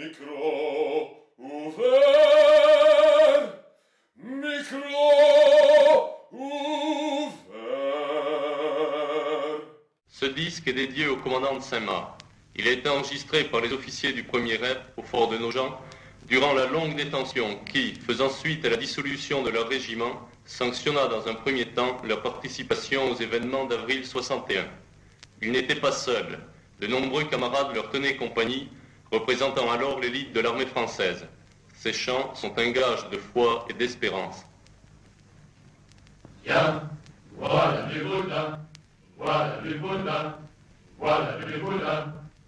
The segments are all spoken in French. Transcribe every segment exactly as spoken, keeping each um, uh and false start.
Micro ouvert, micro ouvert. Ce disque est dédié au commandant de Saint-Mars. Il a été enregistré par les officiers du premier R E P au fort de Nogent durant la longue détention qui, faisant suite à la dissolution de leur régiment, sanctionna dans un premier temps leur participation aux événements d'avril soixante et un. Ils n'étaient pas seuls. De nombreux camarades leur tenaient compagnie, représentant alors l'élite de l'armée française. Ces chants sont un gage de foi et d'espérance. Tiens, voilà du boudin, voilà du boudin, voilà du boudin.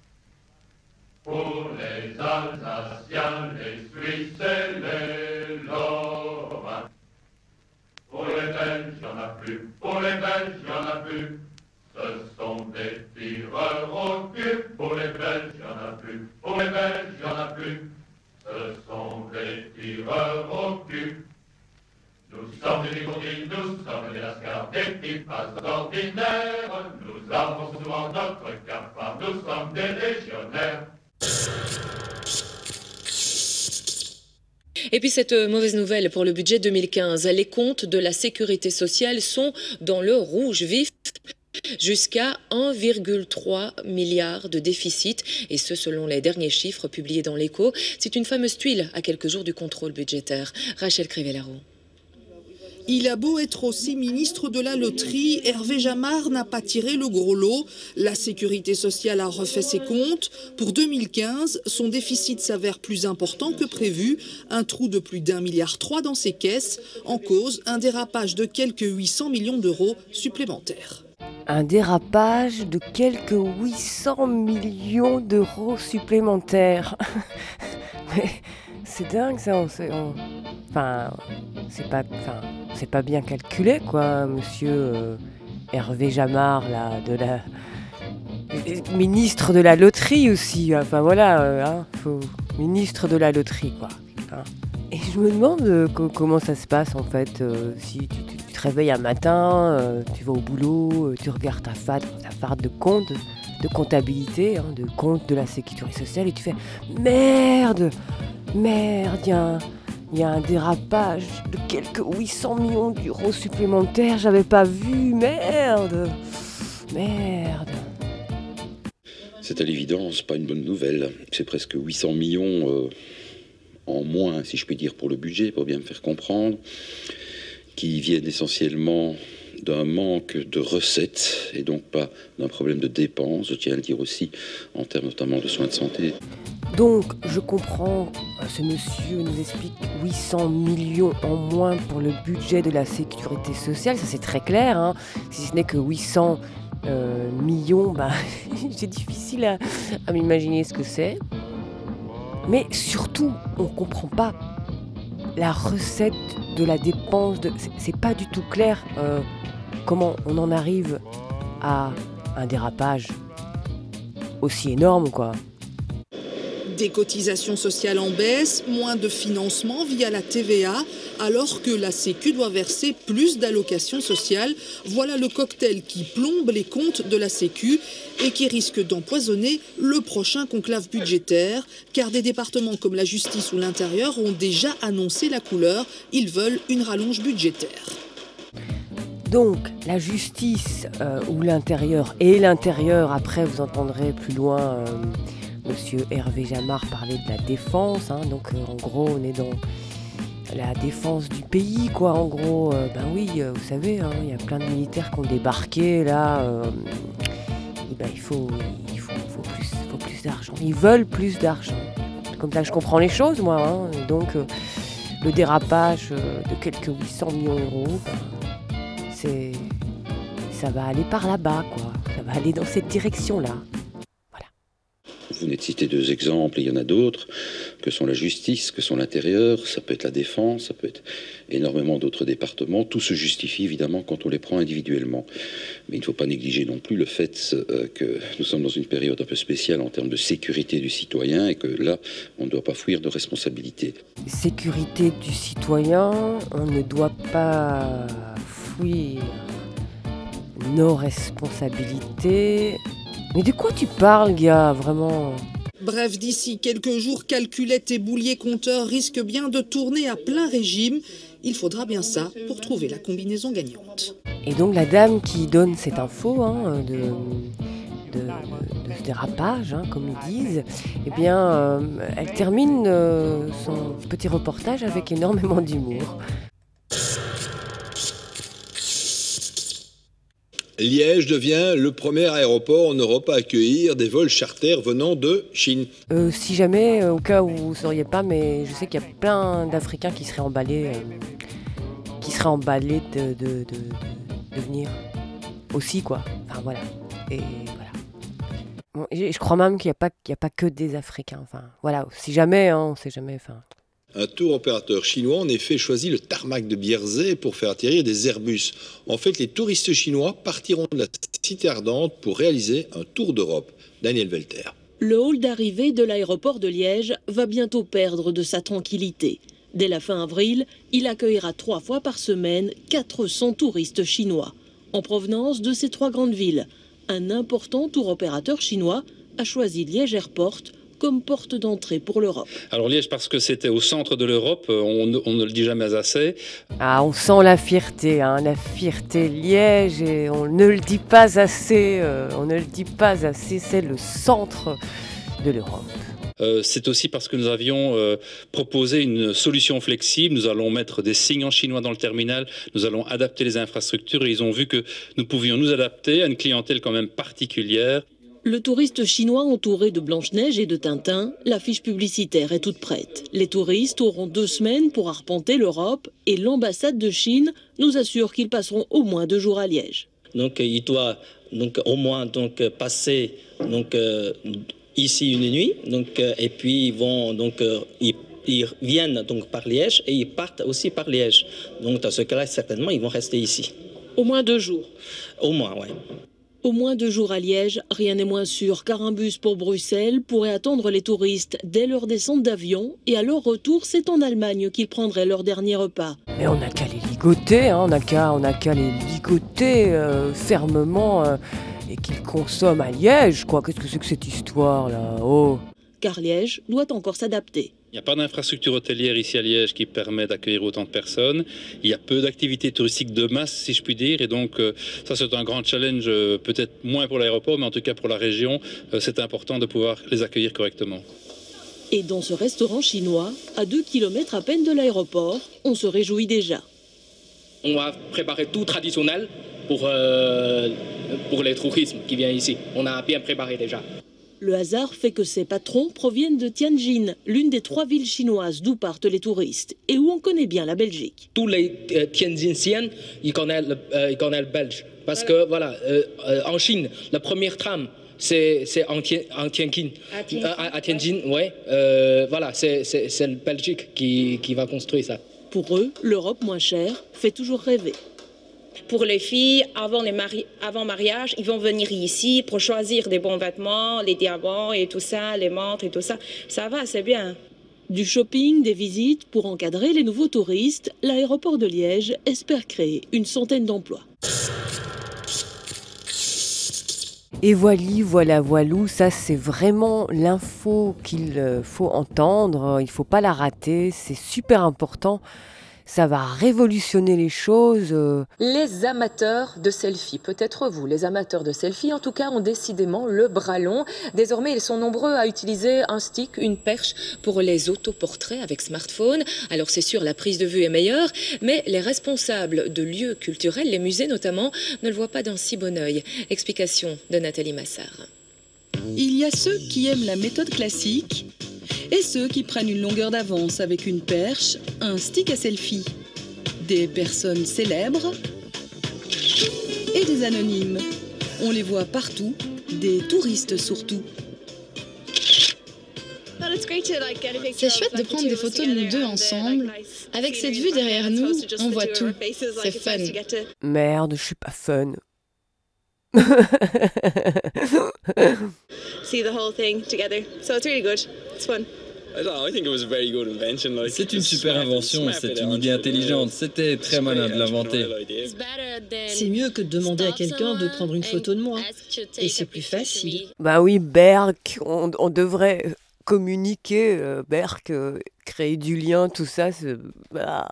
Pour les Alsaciens, les Suisses et les Lorrains. Pour les Belges, il n'y en a plus, pour les Belges, il n'y en a plus. Ce sont des tireurs au cul. Pour les Belges, il n'y en a plus, pour les Belges, il n'y en a plus. Ce sont des tireurs au cul. Nous sommes des dégourdis, nous sommes des lascars, des petits pas ordinaires. Nous avons souvent notre cafard, nous sommes des légionnaires. Et puis cette mauvaise nouvelle pour le budget deux mille quinze, les comptes de la sécurité sociale sont dans le rouge vif, jusqu'à un virgule trois milliard de déficit, et ce selon les derniers chiffres publiés dans l'Écho. C'est une fameuse tuile à quelques jours du contrôle budgétaire. Rachel Crivellaro. Il a beau être aussi ministre de la loterie, Hervé Jamard n'a pas tiré le gros lot. La sécurité sociale a refait ses comptes. Pour deux mille quinze, son déficit s'avère plus important que prévu. Un trou de plus d'un milliard trois dans ses caisses. En cause, un dérapage de quelques huit cents millions d'euros supplémentaires. Un dérapage de quelques huit cents millions d'euros supplémentaires. Mais c'est dingue ça, on sait, on... Enfin, c'est pas, enfin, c'est pas bien calculé, quoi, monsieur euh, Hervé Jamard, là, de la... ministre de la loterie aussi, enfin voilà, euh, hein, faut... ministre de la loterie, quoi. Hein. Et je me demande euh, co- comment ça se passe, en fait, euh, si tu, tu, tu te réveilles un matin, euh, tu vas au boulot, euh, tu regardes ta farde, ta farde de compte, de comptabilité, hein, de compte de la sécurité sociale, et tu fais « Merde !» Merde, il y, y a un dérapage de quelques huit cents millions d'euros supplémentaires, j'avais pas vu, merde, merde. C'est à l'évidence pas une bonne nouvelle, c'est presque huit cents millions euh, en moins, si je puis dire, pour le budget, pour bien me faire comprendre, qui viennent essentiellement d'un manque de recettes et donc pas d'un problème de dépenses, je tiens à le dire aussi, en termes notamment de soins de santé. Donc, je comprends, ce monsieur nous explique huit cents millions en moins pour le budget de la sécurité sociale, ça c'est très clair, hein. Si ce n'est que huit cents euh, millions, bah, c'est difficile à, à m'imaginer ce que c'est. Mais surtout, on ne comprend pas la recette de la dépense, de... c'est, c'est pas du tout clair euh, comment on en arrive à un dérapage aussi énorme, quoi. Des cotisations sociales en baisse, moins de financement via la T V A, alors que la Sécu doit verser plus d'allocations sociales. Voilà le cocktail qui plombe les comptes de la Sécu et qui risque d'empoisonner le prochain conclave budgétaire, car des départements comme la justice ou l'intérieur ont déjà annoncé la couleur. Ils veulent une rallonge budgétaire. Donc, la justice euh, ou l'intérieur, et l'intérieur, après vous entendrez plus loin... Euh, Monsieur Hervé Jamard parlait de la défense, hein, donc euh, en gros on est dans la défense du pays, quoi. En gros, euh, ben oui, euh, vous savez, hein, il y a plein de militaires qui ont débarqué là. Euh, et ben il faut, il faut, faut plus, faut plus d'argent. Ils veulent plus d'argent. C'est comme ça que je comprends les choses, moi. Hein. Et donc euh, le dérapage euh, de quelques huit cents millions d'euros, ben, c'est, ça va aller par là-bas, quoi. Ça va aller dans cette direction-là. Vous venez de citer deux exemples, et il y en a d'autres, que sont la justice, que sont l'intérieur, ça peut être la défense, ça peut être énormément d'autres départements. Tout se justifie évidemment quand on les prend individuellement. Mais il ne faut pas négliger non plus le fait euh, que nous sommes dans une période un peu spéciale en termes de sécurité du citoyen et que là, on ne doit pas fuir de responsabilités. Sécurité du citoyen, on ne doit pas fuir nos responsabilités. Mais de quoi tu parles, gars, vraiment ? Bref, d'ici quelques jours, calculettes et bouliers compteurs risquent bien de tourner à plein régime. Il faudra bien ça pour trouver la combinaison gagnante. Et donc la dame qui donne cette info hein, de, de, de ce dérapage, hein, comme ils disent, eh bien, euh, elle termine euh, son petit reportage avec énormément d'humour. Liège devient le premier aéroport en Europe à accueillir des vols charters venant de Chine. Euh, si jamais, euh, au cas où vous ne sauriez pas, mais je sais qu'il y a plein d'Africains qui seraient emballés, euh, qui seraient emballés de, de, de, de, de venir aussi, quoi. Enfin voilà. Et voilà. Bon, et je crois même qu'il n'y a pas, qu'il n'y a pas que des Africains. Enfin voilà. Si jamais, hein, on ne sait jamais. Enfin. Un tour opérateur chinois, en effet, choisit le tarmac de Bierzet pour faire atterrir des Airbus. En fait, les touristes chinois partiront de la cité ardente pour réaliser un tour d'Europe. Daniel Welter. Le hall d'arrivée de l'aéroport de Liège va bientôt perdre de sa tranquillité. Dès la fin avril, il accueillera trois fois par semaine quatre cents touristes chinois, en provenance de ces trois grandes villes. Un important tour opérateur chinois a choisi Liège Airport comme porte d'entrée pour l'Europe. Alors Liège parce que c'était au centre de l'Europe, on, on ne le dit jamais assez. Ah, on sent la fierté, hein, la fierté Liège, et on ne le dit pas assez, euh, on ne le dit pas assez, c'est le centre de l'Europe. Euh, c'est aussi parce que nous avions euh, proposé une solution flexible. Nous allons mettre des signes en chinois dans le terminal, nous allons adapter les infrastructures et ils ont vu que nous pouvions nous adapter à une clientèle quand même particulière. Le touriste chinois entouré de Blanche-Neige et de Tintin, l'affiche publicitaire est toute prête. Les touristes auront deux semaines pour arpenter l'Europe et l'ambassade de Chine nous assure qu'ils passeront au moins deux jours à Liège. Donc il doit donc au moins donc passer donc euh, ici une nuit, donc euh, et puis ils vont donc euh, ils, ils viennent donc par Liège et ils partent aussi par Liège. Donc dans ce cas-là certainement ils vont rester ici. Au moins deux jours. Au moins, ouais. Au moins deux jours à Liège, rien n'est moins sûr, car un bus pour Bruxelles pourrait attendre les touristes dès leur descente d'avion, et à leur retour, c'est en Allemagne qu'ils prendraient leur dernier repas. Mais on n'a qu'à les ligoter, hein, on n'a qu'à, on n'a qu'à les ligoter euh, fermement euh, et qu'ils consomment à Liège, quoi. Qu'est-ce que c'est que cette histoire-là? Oh. Car Liège doit encore s'adapter. Il n'y a pas d'infrastructure hôtelière ici à Liège qui permet d'accueillir autant de personnes. Il y a peu d'activités touristiques de masse, si je puis dire. Et donc, euh, ça, c'est un grand challenge, euh, peut-être moins pour l'aéroport, mais en tout cas pour la région. Euh, c'est important de pouvoir les accueillir correctement. Et dans ce restaurant chinois, à deux kilomètres à peine de l'aéroport, on se réjouit déjà. On va préparer tout traditionnel pour, euh, pour les touristes qui viennent ici. On a bien préparé déjà. Le hasard fait que ces patrons proviennent de Tianjin, l'une des trois villes chinoises d'où partent les touristes et où on connaît bien la Belgique. Tous les euh, Tianjinsiens, ils connaissent le, euh, ils connaissent le belge. Parce voilà. que, voilà, euh, euh, en Chine, la première tram, c'est, c'est en, Tien, en Tianjin. À Tianjin, euh, à, à Tianjin ouais. ouais euh, voilà, c'est, c'est, c'est le Belgique qui, qui va construire ça. Pour eux, l'Europe moins chère fait toujours rêver. Pour les filles, avant le mari- avant mariage, ils vont venir ici pour choisir des bons vêtements, les diamants et tout ça, les montres et tout ça. Ça va, c'est bien. Du shopping, des visites, pour encadrer les nouveaux touristes, l'aéroport de Liège espère créer une centaine d'emplois. Et voilà, voilà, voilou, ça c'est vraiment l'info qu'il faut entendre, il ne faut pas la rater, c'est super important. Ça va révolutionner les choses. Les amateurs de selfies, peut-être vous, les amateurs de selfies, en tout cas, ont décidément le bras long. Désormais, ils sont nombreux à utiliser un stick, une perche pour les autoportraits avec smartphone. Alors c'est sûr, la prise de vue est meilleure, mais les responsables de lieux culturels, les musées notamment, ne le voient pas d'un si bon œil. Explication de Nathalie Massard. Il y a ceux qui aiment la méthode classique et ceux qui prennent une longueur d'avance avec une perche, un stick à selfie. Des personnes célèbres et des anonymes. On les voit partout, des touristes surtout. C'est chouette de prendre des photos de nous deux ensemble. Avec cette vue derrière nous, on voit tout. C'est fun. Merde, je suis pas fun. See the whole thing together. So it's really good. It's fun. C'est une super invention, c'est une idée intelligente, c'était très malin de l'inventer. C'est mieux que de demander à quelqu'un de prendre une photo de moi. Et c'est plus facile. Bah oui, Berk, on, on devrait communiquer, euh, Berk, euh, créer du lien, tout ça, c'est... Bah...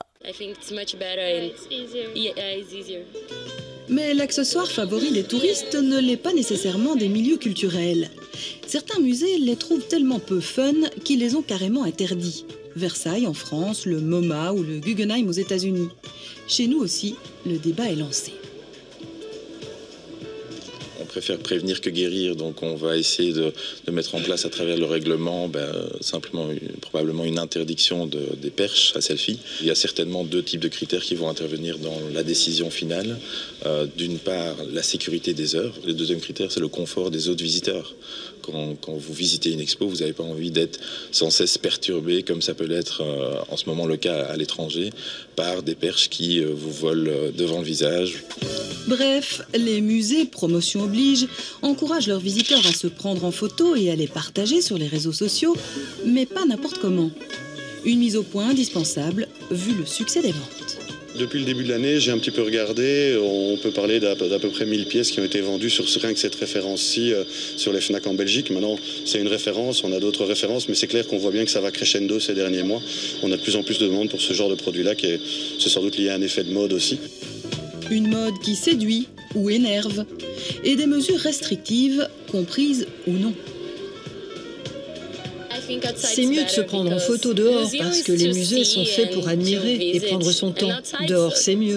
Mais l'accessoire favori des touristes ne l'est pas nécessairement des milieux culturels. Certains musées les trouvent tellement peu fun qu'ils les ont carrément interdits. Versailles en France, le MoMA ou le Guggenheim aux États-Unis. Chez nous aussi, le débat est lancé. On préfère prévenir que guérir, donc on va essayer de, de mettre en place à travers le règlement ben, simplement une, probablement une interdiction de, des perches à selfie. Il y a certainement deux types de critères qui vont intervenir dans la décision finale. Euh, d'une part, la sécurité des œuvres. Le deuxième critère, c'est le confort des autres visiteurs. Quand, quand vous visitez une expo, vous n'avez pas envie d'être sans cesse perturbé, comme ça peut l'être euh, en ce moment le cas à l'étranger, par des perches qui euh, vous volent devant le visage. Bref, les musées, promotion oblige, encouragent leurs visiteurs à se prendre en photo et à les partager sur les réseaux sociaux, mais pas n'importe comment. Une mise au point indispensable, vu le succès des ventes. Depuis le début de l'année, j'ai un petit peu regardé, on peut parler d'à peu, d'à peu près mille pièces qui ont été vendues sur rien que cette référence-ci euh, sur les Fnac en Belgique. Maintenant, c'est une référence, on a d'autres références, mais c'est clair qu'on voit bien que ça va crescendo ces derniers mois. On a de plus en plus de demandes pour ce genre de produit-là, qui est, c'est sans doute lié à un effet de mode aussi. Une mode qui séduit ou énerve, et des mesures restrictives, comprises ou non. C'est mieux de se prendre en photo dehors parce que les musées sont faits pour admirer et prendre son temps. Dehors, c'est mieux.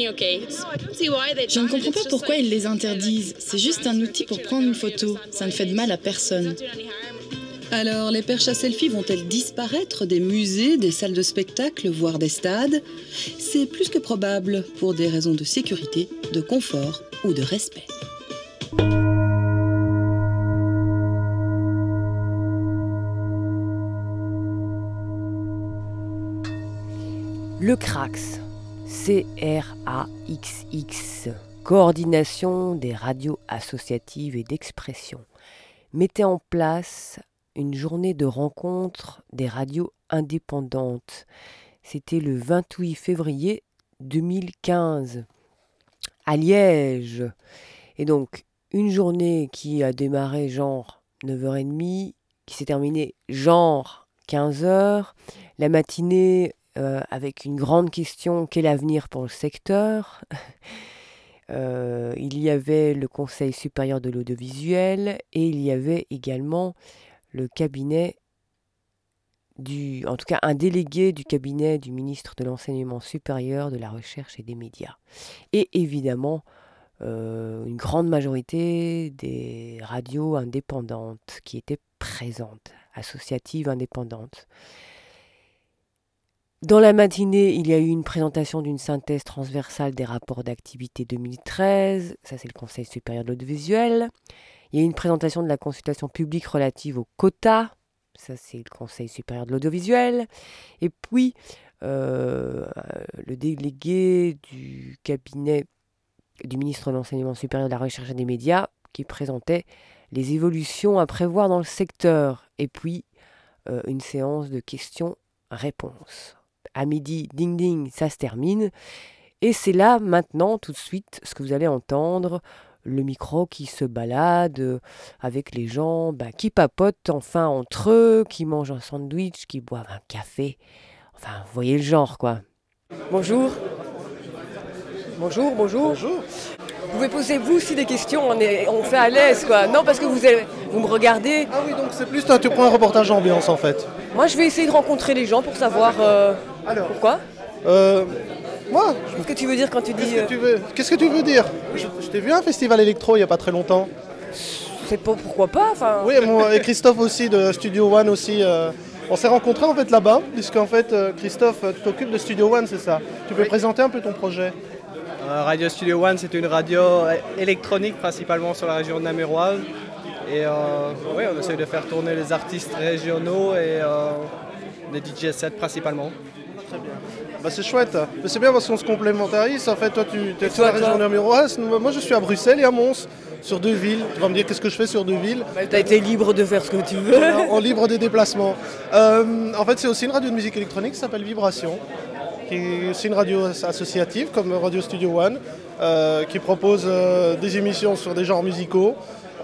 Je ne comprends pas pourquoi ils les interdisent. C'est juste un outil pour prendre une photo. Ça ne fait de mal à personne. Alors, les perches à selfie vont-elles disparaître des musées, des salles de spectacle, voire des stades? C'est plus que probable pour des raisons de sécurité, de confort ou de respect. Le CRAX, C R A X X, Coordination des radios associatives et d'expression, mettait en place une journée de rencontre des radios indépendantes. C'était le vingt-huit février deux mille quinze, à Liège. Et donc, une journée qui a démarré genre neuf heures trente, qui s'est terminée genre quinze heures. La matinée... Euh, avec une grande question, quel avenir pour le secteur? euh, Il y avait le Conseil supérieur de l'audiovisuel et il y avait également le cabinet, du, en tout cas un délégué du cabinet du ministre de l'Enseignement supérieur, de la Recherche et des Médias. Et évidemment, euh, une grande majorité des radios indépendantes qui étaient présentes, associatives indépendantes. Dans la matinée, il y a eu une présentation d'une synthèse transversale des rapports d'activité deux mille treize, ça c'est le Conseil supérieur de l'audiovisuel. Il y a eu une présentation de la consultation publique relative aux quotas, ça c'est le Conseil supérieur de l'audiovisuel. Et puis, euh, le délégué du cabinet du ministre de l'Enseignement supérieur de la Recherche et des Médias qui présentait les évolutions à prévoir dans le secteur. Et puis, euh, une séance de questions-réponses. À midi, ding ding, ça se termine. Et c'est là, maintenant, tout de suite, ce que vous allez entendre, le micro qui se balade avec les gens bah, qui papotent enfin entre eux, qui mangent un sandwich, qui boivent un café. Enfin, vous voyez le genre, quoi. Bonjour. Bonjour, bonjour. Bonjour. Vous pouvez poser vous aussi des questions, on, est, on fait à l'aise, quoi. Non, parce que vous, avez, vous me regardez. Ah oui, donc c'est plus, toi, tu prends un reportage ambiance, en fait. Moi, je vais essayer de rencontrer les gens pour savoir euh, Alors, pourquoi. Euh, moi Qu'est-ce que tu veux dire quand tu dis... Qu'est-ce que tu veux, qu'est-ce que tu veux dire je, je t'ai vu à un festival électro il n'y a pas très longtemps. C'est pas, pourquoi pas, enfin... Oui, moi, et Christophe aussi, de Studio One aussi. Euh, on s'est rencontrés en fait là-bas, puisqu'en fait, euh, Christophe, tu t'occupes de Studio One, c'est ça? Tu peux oui. présenter un peu ton projet? euh, Radio Studio One, c'est une radio électronique, principalement sur la région namuroise. Et euh, oui, on essaye de faire tourner les artistes régionaux et euh, des D J sets principalement. Très bien. Bah c'est chouette. Mais c'est bien parce qu'on se complémentarise. En fait, toi, tu es sur la région namuroise. Moi, je suis à Bruxelles et à Mons. sur deux villes. Tu vas me dire qu'est-ce que je fais sur deux villes. Bah, tu as été libre de faire ce que tu veux. Voilà, en libre des déplacements. Euh, en fait, c'est aussi une radio de musique électronique qui s'appelle Vibration. C'est une radio associative comme Radio Studio One euh, qui propose euh, des émissions sur des genres musicaux.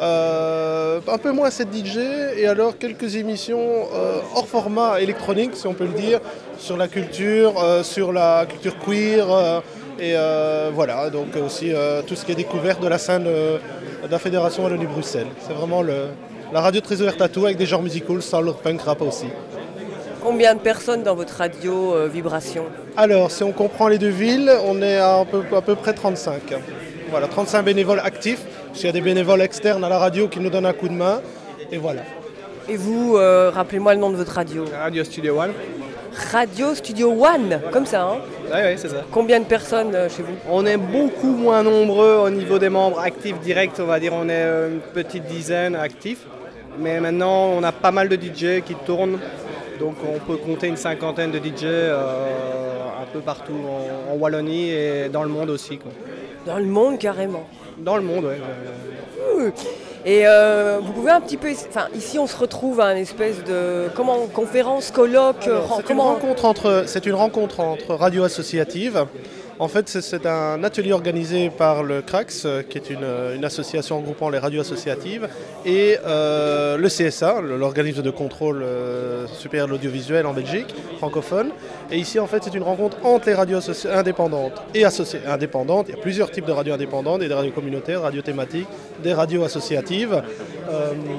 Euh, un peu moins cette D J et alors quelques émissions euh, hors format électronique, si on peut le dire, sur la culture, euh, sur la culture queer euh, et euh, voilà, donc aussi euh, tout ce qui est découverte de la scène euh, de la Fédération Wallonie-Bruxelles. C'est vraiment le, la radio très ouverte à tout avec des genres musicaux, soul, punk, rap aussi. Combien de personnes dans votre radio euh, Vibration? Alors, si on comprend les deux villes, on est à, un peu, à peu près trente-cinq. Voilà, trente-cinq bénévoles actifs. Il y a des bénévoles externes à la radio qui nous donnent un coup de main. Et voilà. Et vous, euh, rappelez-moi le nom de votre radio. Radio Studio One. Radio Studio One, comme ça, hein? Oui, oui, c'est ça. Combien de personnes euh, chez vous? On est beaucoup moins nombreux au niveau des membres actifs directs, on va dire. On est une petite dizaine actifs. Mais maintenant, on a pas mal de D J qui tournent. Donc on peut compter une cinquantaine de D J euh, un peu partout en, en Wallonie et dans le monde aussi, quoi. Dans le monde, carrément? Dans le monde, oui. Et euh, vous pouvez un petit peu... Enfin, ici, on se retrouve à une espèce de... Comment, conférence, colloque... Alors, c'est, comment... une rencontre entre, c'est une rencontre entre radios associatives. En fait, c'est, c'est un atelier organisé par le C R A X, qui est une, une association regroupant les radios associatives, et euh, le C S A, l'organisme de contrôle euh, supérieur de l'audiovisuel en Belgique, francophone. Et ici, en fait, c'est une rencontre entre les radios associ- indépendantes et associées indépendantes. Il y a plusieurs types de radios indépendantes, des radios communautaires, des radios thématiques, des radios associatives. Euh,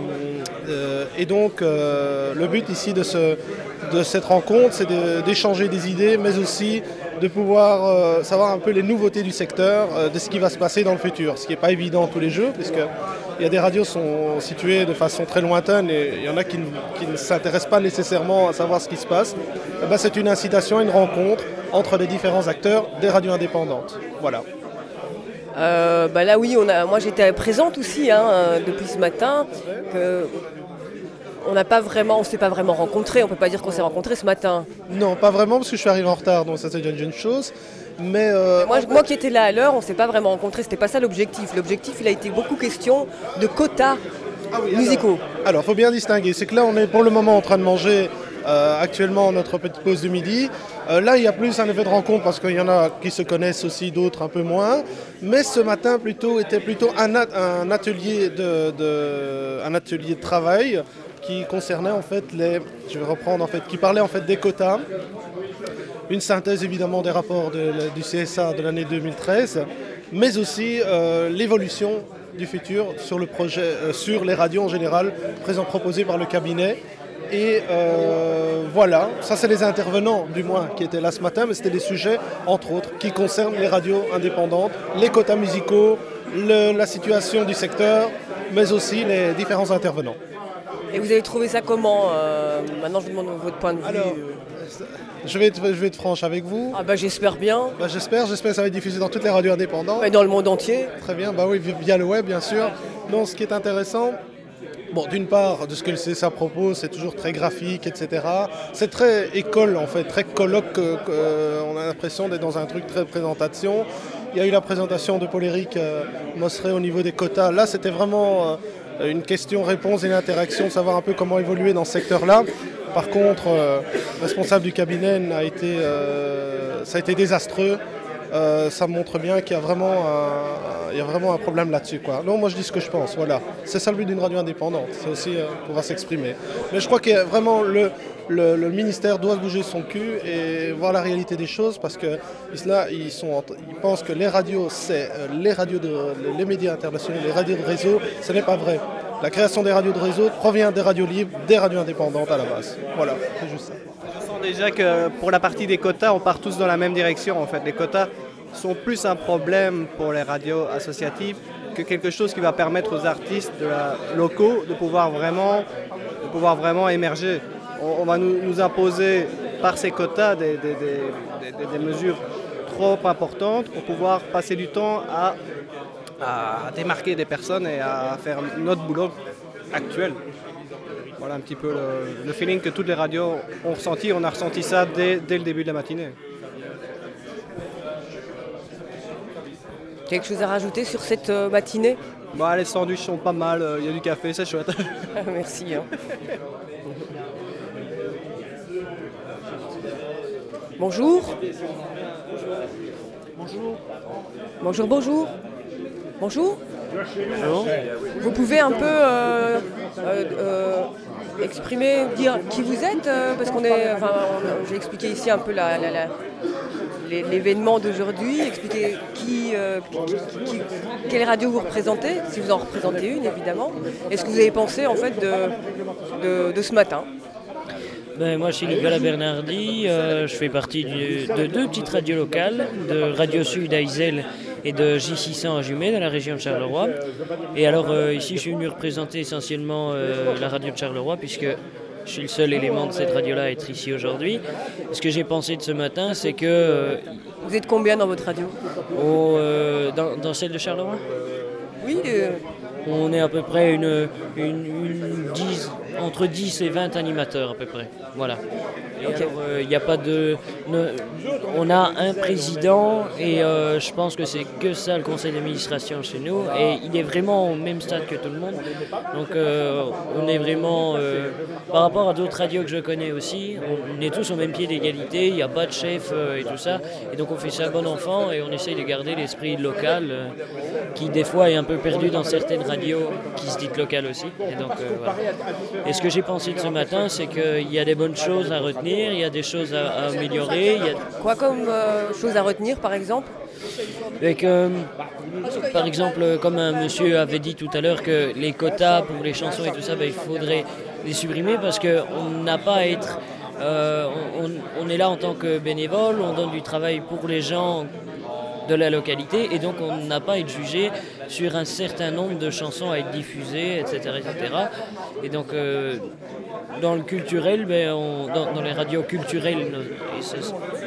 euh, et donc, euh, le but ici de, ce, de cette rencontre, c'est de, d'échanger des idées, mais aussi de pouvoir euh, savoir un peu les nouveautés du secteur, euh, de ce qui va se passer dans le futur. Ce qui n'est pas évident tous les jours, puisqu'il y a des radios qui sont situées de façon très lointaine et il y en a qui ne, qui ne s'intéressent pas nécessairement à savoir ce qui se passe. Et ben, c'est une incitation, une rencontre entre les différents acteurs des radios indépendantes. Voilà. Euh, bah là oui, on a, moi j'étais présente aussi hein, depuis ce matin. Que on n'a pas vraiment, on s'est pas vraiment rencontrés. On peut pas dire qu'on s'est rencontrés ce matin. Non, pas vraiment parce que je suis arrivé en retard, donc ça c'est déjà une chose. Mais euh, moi, moi qui étais là à l'heure, on s'est pas vraiment rencontrés. C'était pas ça l'objectif. L'objectif, il a été beaucoup question de quotas ah oui, musicaux. Alors, il faut bien distinguer. C'est que là, on est pour le moment en train de manger. Euh, actuellement notre petite pause du midi. Euh, là il y a plus un effet de rencontre parce qu'il y en a qui se connaissent aussi, d'autres un peu moins. Mais ce matin plutôt était plutôt un, at- un, atelier, de, de, un atelier de travail qui concernait en fait les. Je vais reprendre en fait, qui parlait en fait des quotas. Une synthèse évidemment des rapports de, du C S A de l'année deux mille treize, mais aussi euh, l'évolution du futur sur le projet, euh, sur les radios en général, présent proposé par le cabinet. Et euh, voilà, ça c'est les intervenants du moins qui étaient là ce matin, mais c'était des sujets, entre autres, qui concernent les radios indépendantes, les quotas musicaux, le, la situation du secteur, mais aussi les différents intervenants. Et vous avez trouvé ça comment euh, Maintenant je vous demande votre point de vue. Alors, je vais, être, je vais être franche avec vous. Ah bah j'espère bien. Bah, j'espère, j'espère que ça va être diffusé dans toutes les radios indépendantes. Mais dans le monde entier. Très bien, bah oui, via le web bien sûr. Donc ce qui est intéressant, bon, d'une part, de ce que le C S A propose, c'est toujours très graphique, et cetera. C'est très école, en fait, très colloque. Euh, euh, on a l'impression d'être dans un truc très présentation. Il y a eu la présentation de Paul-Éric euh, Mosseret au niveau des quotas. Là, c'était vraiment euh, une question-réponse et une interaction, de savoir un peu comment évoluer dans ce secteur-là. Par contre, euh, le responsable du cabinet a été, euh, ça a été désastreux. Euh, ça montre bien qu'il y a vraiment un, il y a vraiment un problème là-dessus, quoi. Non, moi je dis ce que je pense, voilà. C'est ça le but d'une radio indépendante, c'est aussi euh, pouvoir s'exprimer. Mais je crois que vraiment le, le, le ministère doit bouger son cul et voir la réalité des choses parce que là, ils, sont, ils pensent que les radios, c'est euh, les radios, de, les médias internationaux, les radios de réseau, ce n'est pas vrai. La création des radios de réseau provient des radios libres, des radios indépendantes à la base. Voilà, c'est juste ça. Je sens déjà que pour la partie des quotas, on part tous dans la même direction en fait. Les quotas sont plus un problème pour les radios associatives que quelque chose qui va permettre aux artistes de la, locaux de pouvoir vraiment, de pouvoir vraiment émerger. On, on va nous, nous imposer par ces quotas des, des, des, des, des mesures trop importantes pour pouvoir passer du temps à, à démarquer des personnes et à faire notre boulot actuel. Voilà un petit peu le, le feeling que toutes les radios ont ressenti. On a ressenti ça dès, dès le début de la matinée. Quelque chose à rajouter sur cette euh, matinée? Bah, les sandwichs sont pas mal, il euh, y a du café, c'est chouette. Merci. Hein. Bonjour. Bonjour. Bonjour, bonjour. Bonjour. Bonjour. Vous pouvez un peu euh, euh, euh, exprimer, dire qui vous êtes, euh, parce qu'on est, enfin, on, j'ai expliqué ici un peu la, la, la, l'événement d'aujourd'hui, expliquer qui, euh, qui, qui, quelle radio vous représentez, si vous en représentez une évidemment, et ce que vous avez pensé en fait de, de, de ce matin. Ben, moi je suis Nicolas Bernardi, euh, je fais partie du, de deux petites radios locales, de Radio Sud à Iselle et de J six cents à Jumet dans la région de Charleroi. Et alors euh, ici je suis venu représenter essentiellement euh, la radio de Charleroi puisque je suis le seul élément de cette radio-là à être ici aujourd'hui. Ce que j'ai pensé de ce matin, c'est que... Euh, Vous êtes combien dans votre radio? au, euh, dans, dans celle de Charleroi? Oui. Euh... On est à peu près une, une, une dix, entre dix et vingt animateurs à peu près. Voilà. Et okay. alors, il euh, n'y a pas de... Ne, on a un président et euh, je pense que c'est que ça le conseil d'administration chez nous. Et il est vraiment au même stade que tout le monde. Donc euh, on est vraiment... Euh, par rapport à d'autres radios que je connais aussi, on, on est tous au même pied d'égalité. Il n'y a pas de chef euh, et tout ça. Et donc on fait ça bon enfant et on essaye de garder l'esprit local euh, qui des fois est un peu perdu dans certaines radios. radio qui se dit locale aussi. Et, donc, euh, voilà. Et ce que j'ai pensé de ce matin, c'est qu'il y a des bonnes choses à retenir, il y a des choses à, à améliorer. Il y a... Quoi comme euh, choses à retenir, par exemple? Avec, euh, par exemple, comme un monsieur avait dit tout à l'heure, que les quotas pour les chansons et tout ça, ben, il faudrait les supprimer parce qu'on n'a pas à être... Euh, on, on est là en tant que bénévole, on donne du travail pour les gens de la localité et donc on n'a pas à être jugé sur un certain nombre de chansons à être diffusées, et cetera et cetera. Et donc euh, dans le culturel, ben, on, dans, dans les radios culturelles, c'est,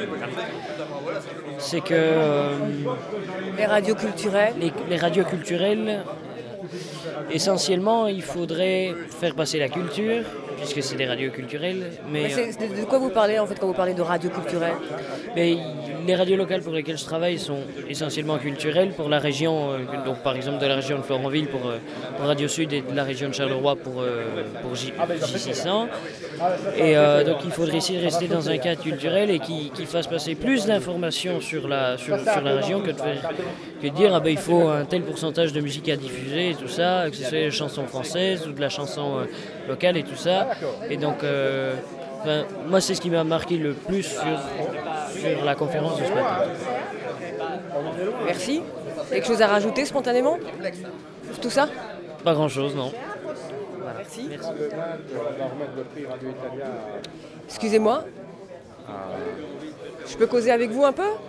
c'est que... Euh, les radios culturelles les, les radios culturelles, essentiellement, il faudrait faire passer la culture, puisque c'est des radios culturelles. Mais, mais c'est, de, de quoi vous parlez en fait quand vous parlez de radio culturelle? Mais les radios locales pour lesquelles je travaille sont essentiellement culturelles pour la région, euh, donc par exemple de la région de Florenville pour, euh, pour Radio Sud et de la région de Charleroi pour, euh, pour J six cents. Et euh, donc il faudrait essayer de rester dans un cadre culturel et qui, qui fasse passer plus d'informations sur la, sur, sur la région que de, faire, que de dire ah ben, il faut un tel pourcentage de musique à diffuser et tout ça, que ce soit des chansons françaises ou de la chanson euh, locale et tout ça. Et donc euh, ben, moi c'est ce qui m'a marqué le plus sur, sur la conférence de ce matin. Merci. Quelque chose à rajouter spontanément sur tout ça? Pas grand chose, non. Merci. Merci. Excusez-moi. Je peux causer avec vous un peu?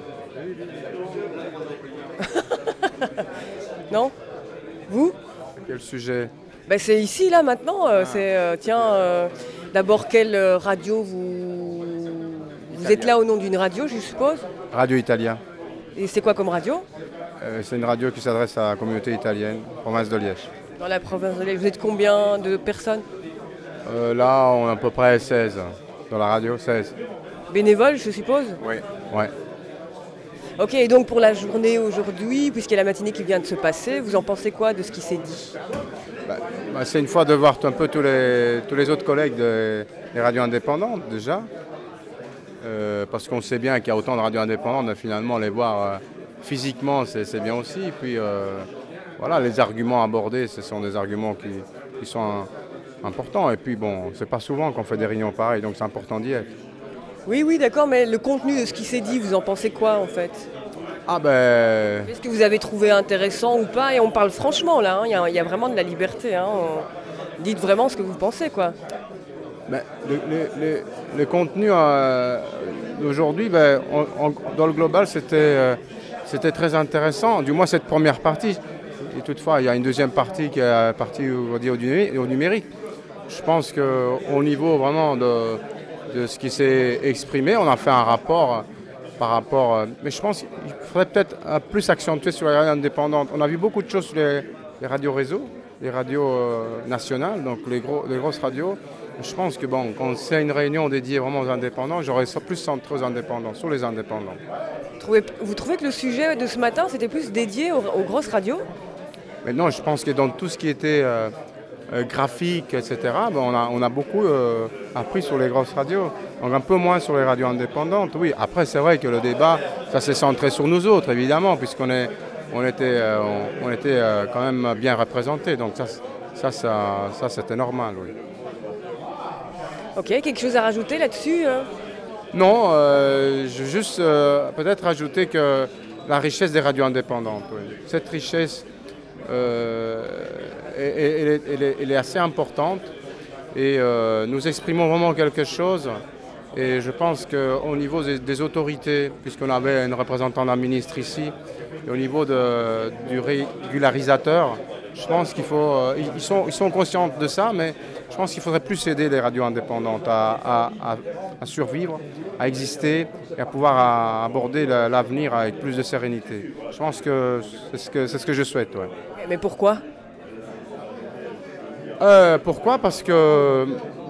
Non? Vous? Quel sujet? Ben c'est ici, là, maintenant. Euh, c'est, euh, tiens, euh, d'abord, quelle radio vous... Vous êtes là au nom d'une radio, je suppose? Radio Italia. Et c'est quoi comme radio? euh, C'est une radio qui s'adresse à la communauté italienne, province de Liège. Dans la province de Liège, vous êtes combien de personnes? euh, Là, on est à peu près seize. Dans la radio, seize. Bénévoles, je suppose? Oui, ouais. Ok, et donc pour la journée aujourd'hui, puisqu'il y a la matinée qui vient de se passer, vous en pensez quoi de ce qui s'est dit? bah, bah, C'est une fois de voir un peu tous les, tous les autres collègues de, des radios indépendantes déjà. Euh, parce qu'on sait bien qu'il y a autant de radios indépendantes, mais finalement les voir euh, physiquement c'est, c'est bien aussi. Et puis euh, voilà, les arguments abordés, ce sont des arguments qui, qui sont un, importants. Et puis bon, c'est pas souvent qu'on fait des réunions pareilles, donc c'est important d'y être. Oui, oui, d'accord, mais le contenu de ce qui s'est dit, vous en pensez quoi en fait? Ah ben... Est-ce que vous avez trouvé intéressant ou pas? Et on parle franchement là, il hein, y, y a vraiment de la liberté. Hein, on... Dites vraiment ce que vous pensez, quoi. Ben, le, le, le, le contenu euh, d'aujourd'hui, ben, on, on, dans le global, c'était, euh, c'était très intéressant, du moins cette première partie. Et toutefois, il y a une deuxième partie qui est la partie au, au numérique. Je pense qu'au niveau vraiment de, de ce qui s'est exprimé, on a fait un rapport par rapport... Mais je pense qu'il faudrait peut-être plus accentuer sur les radios indépendantes. On a vu beaucoup de choses sur les, les radios réseaux, les radios euh, nationales, donc les, gros, les grosses radios. je pense que bon, quand c'est une réunion dédiée vraiment aux indépendants, j'aurais plus centré aux indépendants, sur les indépendants. Vous trouvez, vous trouvez que le sujet de ce matin, c'était plus dédié aux, aux grosses radios? Mais non, je pense que dans tout ce qui était euh, euh, graphique, et cetera, ben on, a, on a beaucoup euh, appris sur les grosses radios. Donc un peu moins sur les radios indépendantes, oui. Après, c'est vrai que le débat, ça s'est centré sur nous autres, évidemment, puisqu'on est, on était, euh, on, on était euh, quand même bien représentés. Donc ça, ça, ça, ça c'était normal, oui. Ok, quelque chose à rajouter là-dessus hein? Non, euh, je veux juste euh, peut-être ajouter que la richesse des radios indépendantes, oui. Cette richesse, euh, elle, elle, elle, elle est assez importante et euh, nous exprimons vraiment quelque chose. Et je pense qu'au niveau des, des autorités, puisqu'on avait une représentante d'un ministre ici, et au niveau de, du régularisateur, je pense qu'il faut. Euh, ils, sont, ils sont conscients de ça, mais je pense qu'il faudrait plus aider les radios indépendantes à, à, à, à survivre, à exister et à pouvoir à aborder la, l'avenir avec plus de sérénité. Je pense que c'est ce que, c'est ce que je souhaite. Ouais. Mais pourquoi euh, Pourquoi Parce que.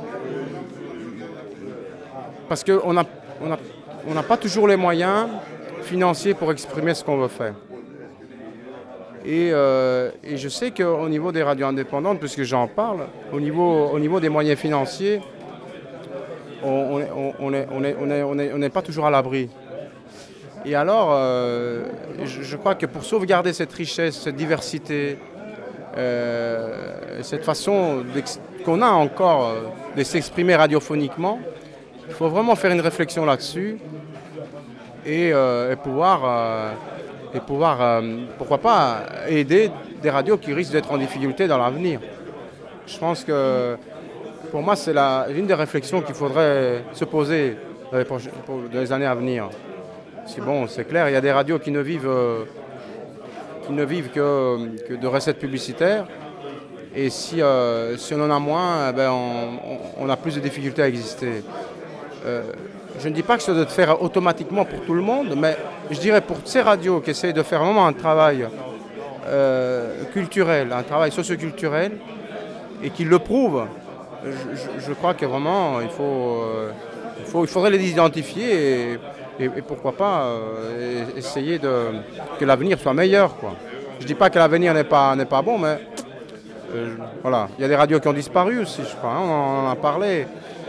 Parce qu'on n'a on a, on a pas toujours les moyens financiers pour exprimer ce qu'on veut faire. Et, euh, et je sais qu'au niveau des radios indépendantes, puisque j'en parle, au niveau, au niveau des moyens financiers, on n'est on, on on on on on on pas toujours à l'abri. Et alors, euh, je, je crois que pour sauvegarder cette richesse, cette diversité, euh, cette façon qu'on a encore de s'exprimer radiophoniquement, il faut vraiment faire une réflexion là-dessus et, euh, et pouvoir, euh, et pouvoir euh, pourquoi pas, aider des radios qui risquent d'être en difficulté dans l'avenir. Je pense que pour moi, c'est la, une des réflexions qu'il faudrait se poser dans les, prochaines, pour les années à venir. C'est bon, c'est clair, il y a des radios qui ne vivent, euh, qui ne vivent que, que de recettes publicitaires. Et si, euh, si on en a moins, eh ben on, on a plus de difficultés à exister. Euh, je ne dis pas que ça doit se faire automatiquement pour tout le monde, mais je dirais pour ces radios qui essayent de faire vraiment un travail euh, culturel, un travail socioculturel, et qui le prouvent, je, je, je crois que vraiment il, faut, euh, il, faut, il faudrait les identifier et, et, et pourquoi pas euh, essayer de, que l'avenir soit meilleur, quoi. Je ne dis pas que l'avenir n'est pas, n'est pas bon, mais euh, voilà. Il y a des radios qui ont disparu aussi, je crois, hein, on en a parlé.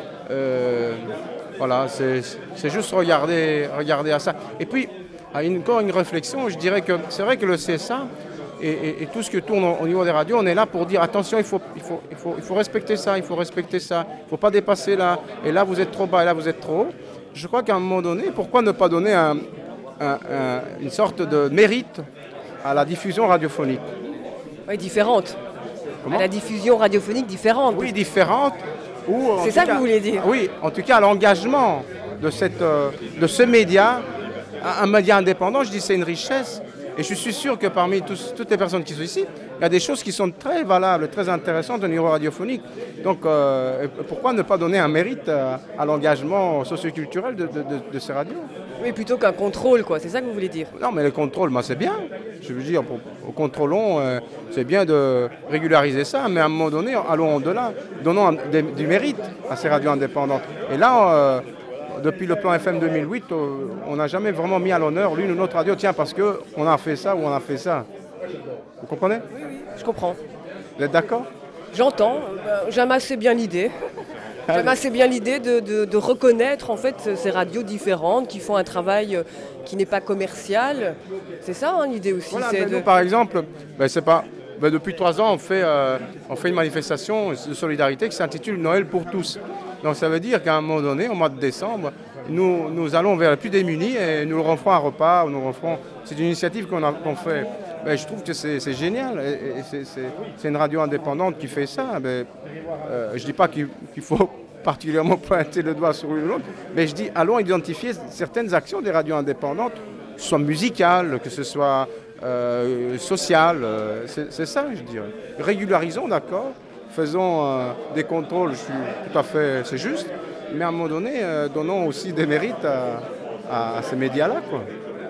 Euh, Voilà, c'est, c'est juste regarder, regarder à ça. Et puis, encore une réflexion, je dirais que c'est vrai que le C S A et, et, et tout ce qui tourne au niveau des radios, on est là pour dire attention, il faut, il faut, il faut, il faut respecter ça, il faut respecter ça, il ne faut pas dépasser là, et là vous êtes trop bas, et là vous êtes trop haut. Je crois qu'à un moment donné, pourquoi ne pas donner un, un, un, une sorte de mérite à la diffusion radiophonique? Oui, différente. Comment? À la diffusion radiophonique différente. Oui, différente. Ou, c'est ça cas, que vous voulez dire? Oui, en tout cas, l'engagement de, cette, euh, de ce média, un, un média indépendant, je dis c'est une richesse. Et je suis sûr que parmi tous, toutes les personnes qui sont ici, il y a des choses qui sont très valables, très intéressantes au niveau radiophonique. Donc, euh, pourquoi ne pas donner un mérite à, à l'engagement socioculturel de, de, de, de ces radios? Oui, plutôt qu'un contrôle, quoi. C'est ça que vous voulez dire? Non, mais le contrôle, moi, c'est bien. Je veux dire, pour, au contrôlons, euh, c'est bien de régulariser ça, mais à un moment donné, allons au-delà. Donnons des, du mérite à ces radios indépendantes. Et là, euh, depuis le plan F M deux mille huit, euh, on n'a jamais vraiment mis à l'honneur l'une ou l'autre radio. Tiens, parce qu'on a fait ça ou on a fait ça. Vous comprenez? Oui, oui, je comprends. Vous êtes d'accord? J'entends. Euh, j'aime assez bien l'idée. J'aime assez bien l'idée de, de, de reconnaître en fait ces radios différentes qui font un travail qui n'est pas commercial. C'est ça hein, l'idée aussi. Voilà, c'est ben de... nous, par exemple, ben, c'est pas, ben, depuis trois ans, on fait, euh, on fait une manifestation de solidarité qui s'intitule Noël pour tous. Donc ça veut dire qu'à un moment donné, au mois de décembre, nous, nous allons vers les plus démunis et nous leur offrons un repas. Nous leur offrons... C'est une initiative qu'on, a, qu'on fait. Ben, je trouve que c'est, c'est génial. Et, et c'est, c'est, c'est une radio indépendante qui fait ça. Ben, euh, je ne dis pas qu'il, qu'il faut particulièrement pointer le doigt sur l'une ou l'autre, mais je dis allons identifier certaines actions des radios indépendantes, que ce soit musicales, que ce soit euh, sociales. Euh, c'est, c'est ça, je dirais. Régularisons, d'accord. Faisons euh, des contrôles, je suis tout à fait, c'est juste. Mais à un moment donné, euh, donnons aussi des mérites à, à, à ces médias-là, quoi.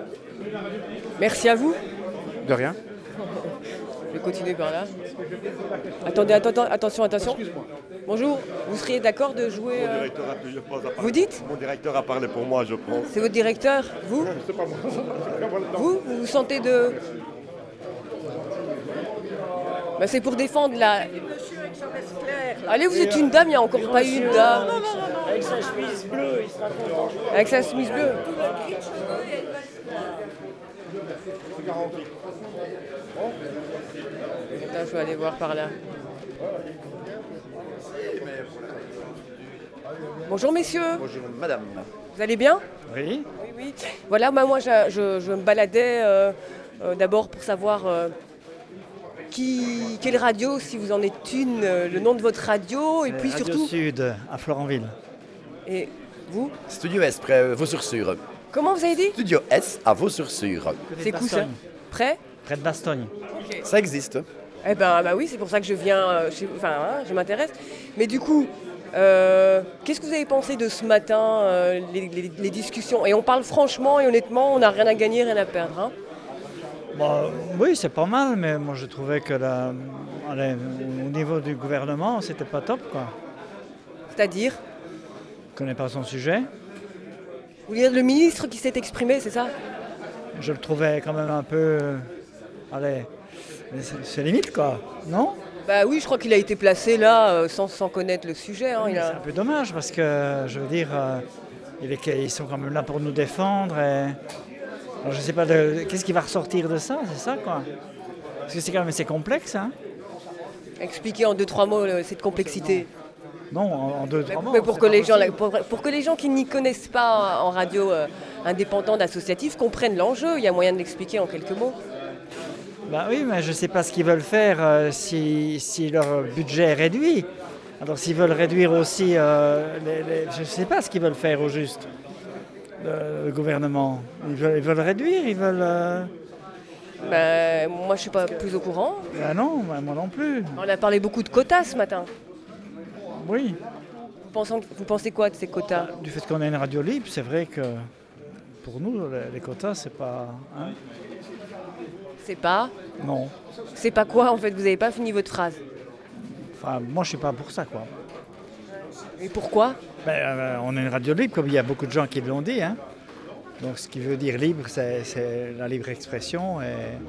Merci à vous. De rien. Je vais continuer par là. Attendez, attends, attention, attention. Excuse-moi. Bonjour, vous seriez d'accord de jouer... Mon euh, directeur a, je pense, a parlé- Vous dites Mon directeur a parlé pour moi, je pense. C'est votre directeur, vous C'est pas moi. Vous, vous vous sentez de... Ben, c'est pour défendre la... Allez, vous êtes une dame, il n'y a encore pas eu une dame. Avec sa chemise bleue, il sera content. Avec sa chemise bleue. Attends, je vais aller voir par là. Bonjour messieurs. Bonjour madame. Vous allez bien? Oui. Oui, oui. Voilà, bah, moi je, je- je me baladais euh, euh, d'abord pour savoir euh, qui, quelle radio, si vous en êtes une, euh, le nom de votre radio, et puis Radio surtout... Sud, à Florenville. Et vous? Studio S, près Vaux-sur-Sur. Comment vous avez dit? Studio S à Vaux-sur-Sur. C'est où ça? Près? Près de Bastogne. Ça existe. Eh ben bah oui, c'est pour ça que je viens, euh, chez- enfin hein, je m'intéresse. Mais du coup, euh, qu'est-ce que vous avez pensé de ce matin, euh, les, les- les discussions? Et on parle franchement et honnêtement, on n'a rien à gagner, rien à perdre. Hein. Bon, oui, c'est pas mal, mais moi je trouvais que la, allez, au niveau du gouvernement, c'était pas top, quoi. C'est-à-dire? Je connais pas son sujet. Vous voulez dire le ministre qui s'est exprimé, c'est ça? Je le trouvais quand même un peu, euh, allez, mais c'est c'est limite, quoi, non? Bah oui, je crois qu'il a été placé là euh, sans, sans connaître le sujet. Hein, il a... C'est un peu dommage parce que, je veux dire, euh, il est- ils sont quand même là pour nous défendre. Et... Alors, je sais pas, de- qu'est-ce qui va ressortir de ça, c'est ça, quoi? Parce que c'est quand même assez complexe, hein? Expliquer en deux, trois mots euh, cette complexité. Non, en, en deux, trois mots. Mais pour c'est que, pas les gens, possible. pour, pour que les gens qui n'y connaissent pas en radio euh, indépendante, associative, comprennent l'enjeu, il y a moyen de l'expliquer en quelques mots. Bah oui, mais je ne sais pas ce qu'ils veulent faire euh, si, si leur budget est réduit. Alors s'ils veulent réduire aussi, euh, les- les- je ne sais pas ce qu'ils veulent faire au juste, le, le gouvernement. Ils veulent, ils veulent réduire, ils veulent... euh, Ben, moi, je ne suis pas plus au courant. bah non, bah moi non plus. On a parlé beaucoup de quotas ce matin. Oui. Vous pensez, vous pensez quoi de ces quotas? Du fait qu'on a une radio libre, c'est vrai que pour nous, les, les quotas, c'est pas... hein. C'est pas. Non. C'est pas quoi en fait? Vous n'avez pas fini votre phrase. Enfin, moi, je suis pas pour ça, quoi. Et pourquoi? Ben, euh, on est une radio libre, comme il y a beaucoup de gens qui l'ont dit, hein. Donc, ce qui veut dire libre, c'est c'est la libre expression. Et,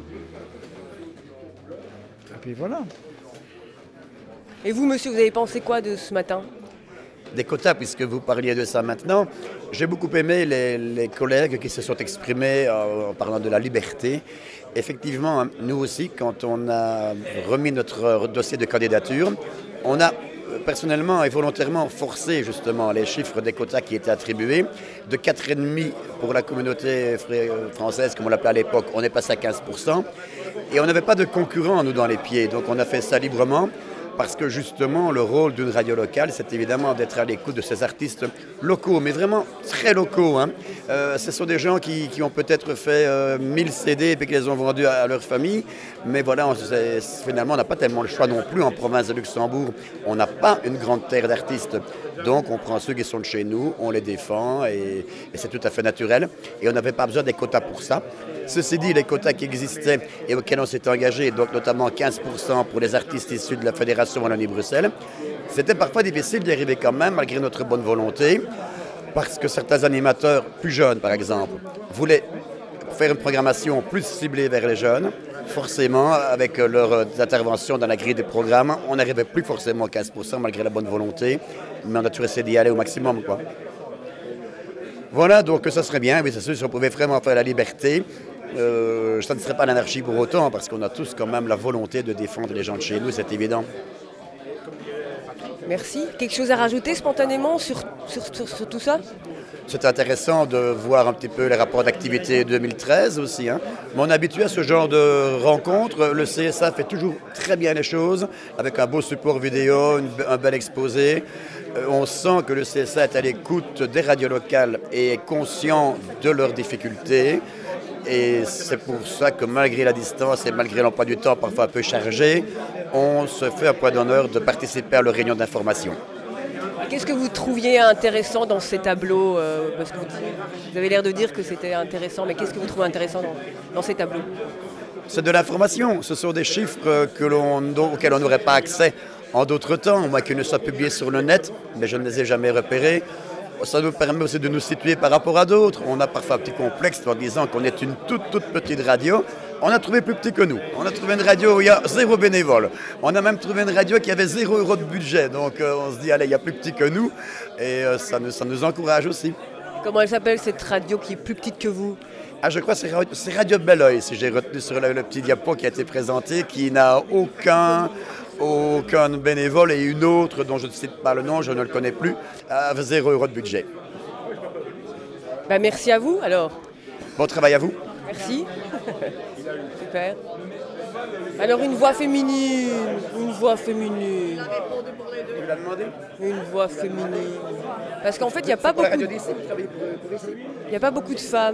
et puis voilà. Et vous, monsieur, vous avez pensé quoi de ce matin? Des quotas, puisque vous parliez de ça maintenant. J'ai beaucoup aimé les, les collègues qui se sont exprimés euh, en parlant de la liberté. Effectivement, nous aussi, quand on a remis notre dossier de candidature, on a euh, personnellement et volontairement forcé justement les chiffres des quotas qui étaient attribués. De quatre virgule cinq pour la communauté fr- française, comme on l'appelait à l'époque, on est passé à quinze pour cent. Et on n'avait pas de concurrents, nous, dans les pieds. Donc on a fait ça librement. Parce que justement, le rôle d'une radio locale, c'est évidemment d'être à l'écoute de ces artistes locaux, mais vraiment très locaux. Hein. Euh, ce sont des gens qui, qui ont peut-être fait euh, mille C D et puis qui les ont vendus à, à leur famille. Mais voilà, on, c'est- finalement, on n'a pas tellement le choix non plus en province de Luxembourg. On n'a pas une grande terre d'artistes. Donc, on prend ceux qui sont de chez nous, on les défend et, et c'est tout à fait naturel. Et on n'avait pas besoin des quotas pour ça. Ceci dit, les quotas qui existaient et auxquels on s'est engagé, donc notamment quinze pour cent pour les artistes issus de la Fédération Wallonie-Bruxelles, c'était parfois difficile d'y arriver quand même, malgré notre bonne volonté, parce que certains animateurs plus jeunes, par exemple, voulaient faire une programmation plus ciblée vers les jeunes. Forcément, avec leurs interventions dans la grille des programmes, on n'arrivait plus forcément à quinze pour cent malgré la bonne volonté, mais on a toujours essayé d'y aller au maximum, quoi. Voilà, donc ça serait bien, oui, c'est sûr, si on pouvait vraiment faire la liberté. Euh, ça ne serait pas l'anarchie pour autant, parce qu'on a tous quand même la volonté de défendre les gens de chez nous, c'est évident. Merci. Quelque chose à rajouter spontanément sur, sur, sur- sur tout ça? C'est intéressant de voir un petit peu les rapports d'activité deux mille treize aussi. Hein. Mais on est habitué à ce genre de rencontres. Le C S A fait toujours très bien les choses, avec un beau support vidéo, une, un bel exposé. Euh, on sent que le C S A est à l'écoute des radios locales et est conscient de leurs difficultés. Et c'est pour ça que malgré la distance et malgré l'emploi du temps parfois un peu chargé, on se fait un point d'honneur de participer à leur réunion d'information. Qu'est-ce que vous trouviez intéressant dans ces tableaux euh, parce que vous, vous avez l'air de dire que c'était intéressant, mais qu'est-ce que vous trouvez intéressant dans, dans ces tableaux? C'est de l'information, ce sont des chiffres que l'on, auxquels on n'aurait pas accès en d'autres temps, moi qui ne soient publiés sur le net, mais je ne les ai jamais repérés. Ça nous permet aussi de nous situer par rapport à d'autres. On a parfois un petit complexe en disant qu'on est une toute, toute petite radio. On a trouvé plus petit que nous. On a trouvé une radio où il y a zéro bénévole. On a même trouvé une radio qui avait zéro euro de budget. Donc euh, on se dit, allez, il y a plus petit que nous. Et euh, ça, nous, ça nous encourage aussi. Comment elle s'appelle cette radio qui est plus petite que vous? Ah, je crois que c'est Radio, c'est Radio Bel-Oeil, si j'ai retenu sur le, le petit diapo qui a été présenté, qui n'a aucun... aucun bénévole, et une autre dont je ne cite pas le nom, je ne le connais plus, avec zéro euro de budget. Ben, merci à vous alors. Bon travail à vous. Merci. Super. Alors une voix féminine, une voix féminine. Vous l'avez demandé? Une voix féminine. Parce qu'en fait, il n'y a pas beaucoup. De... Il n'y a pas beaucoup de femmes.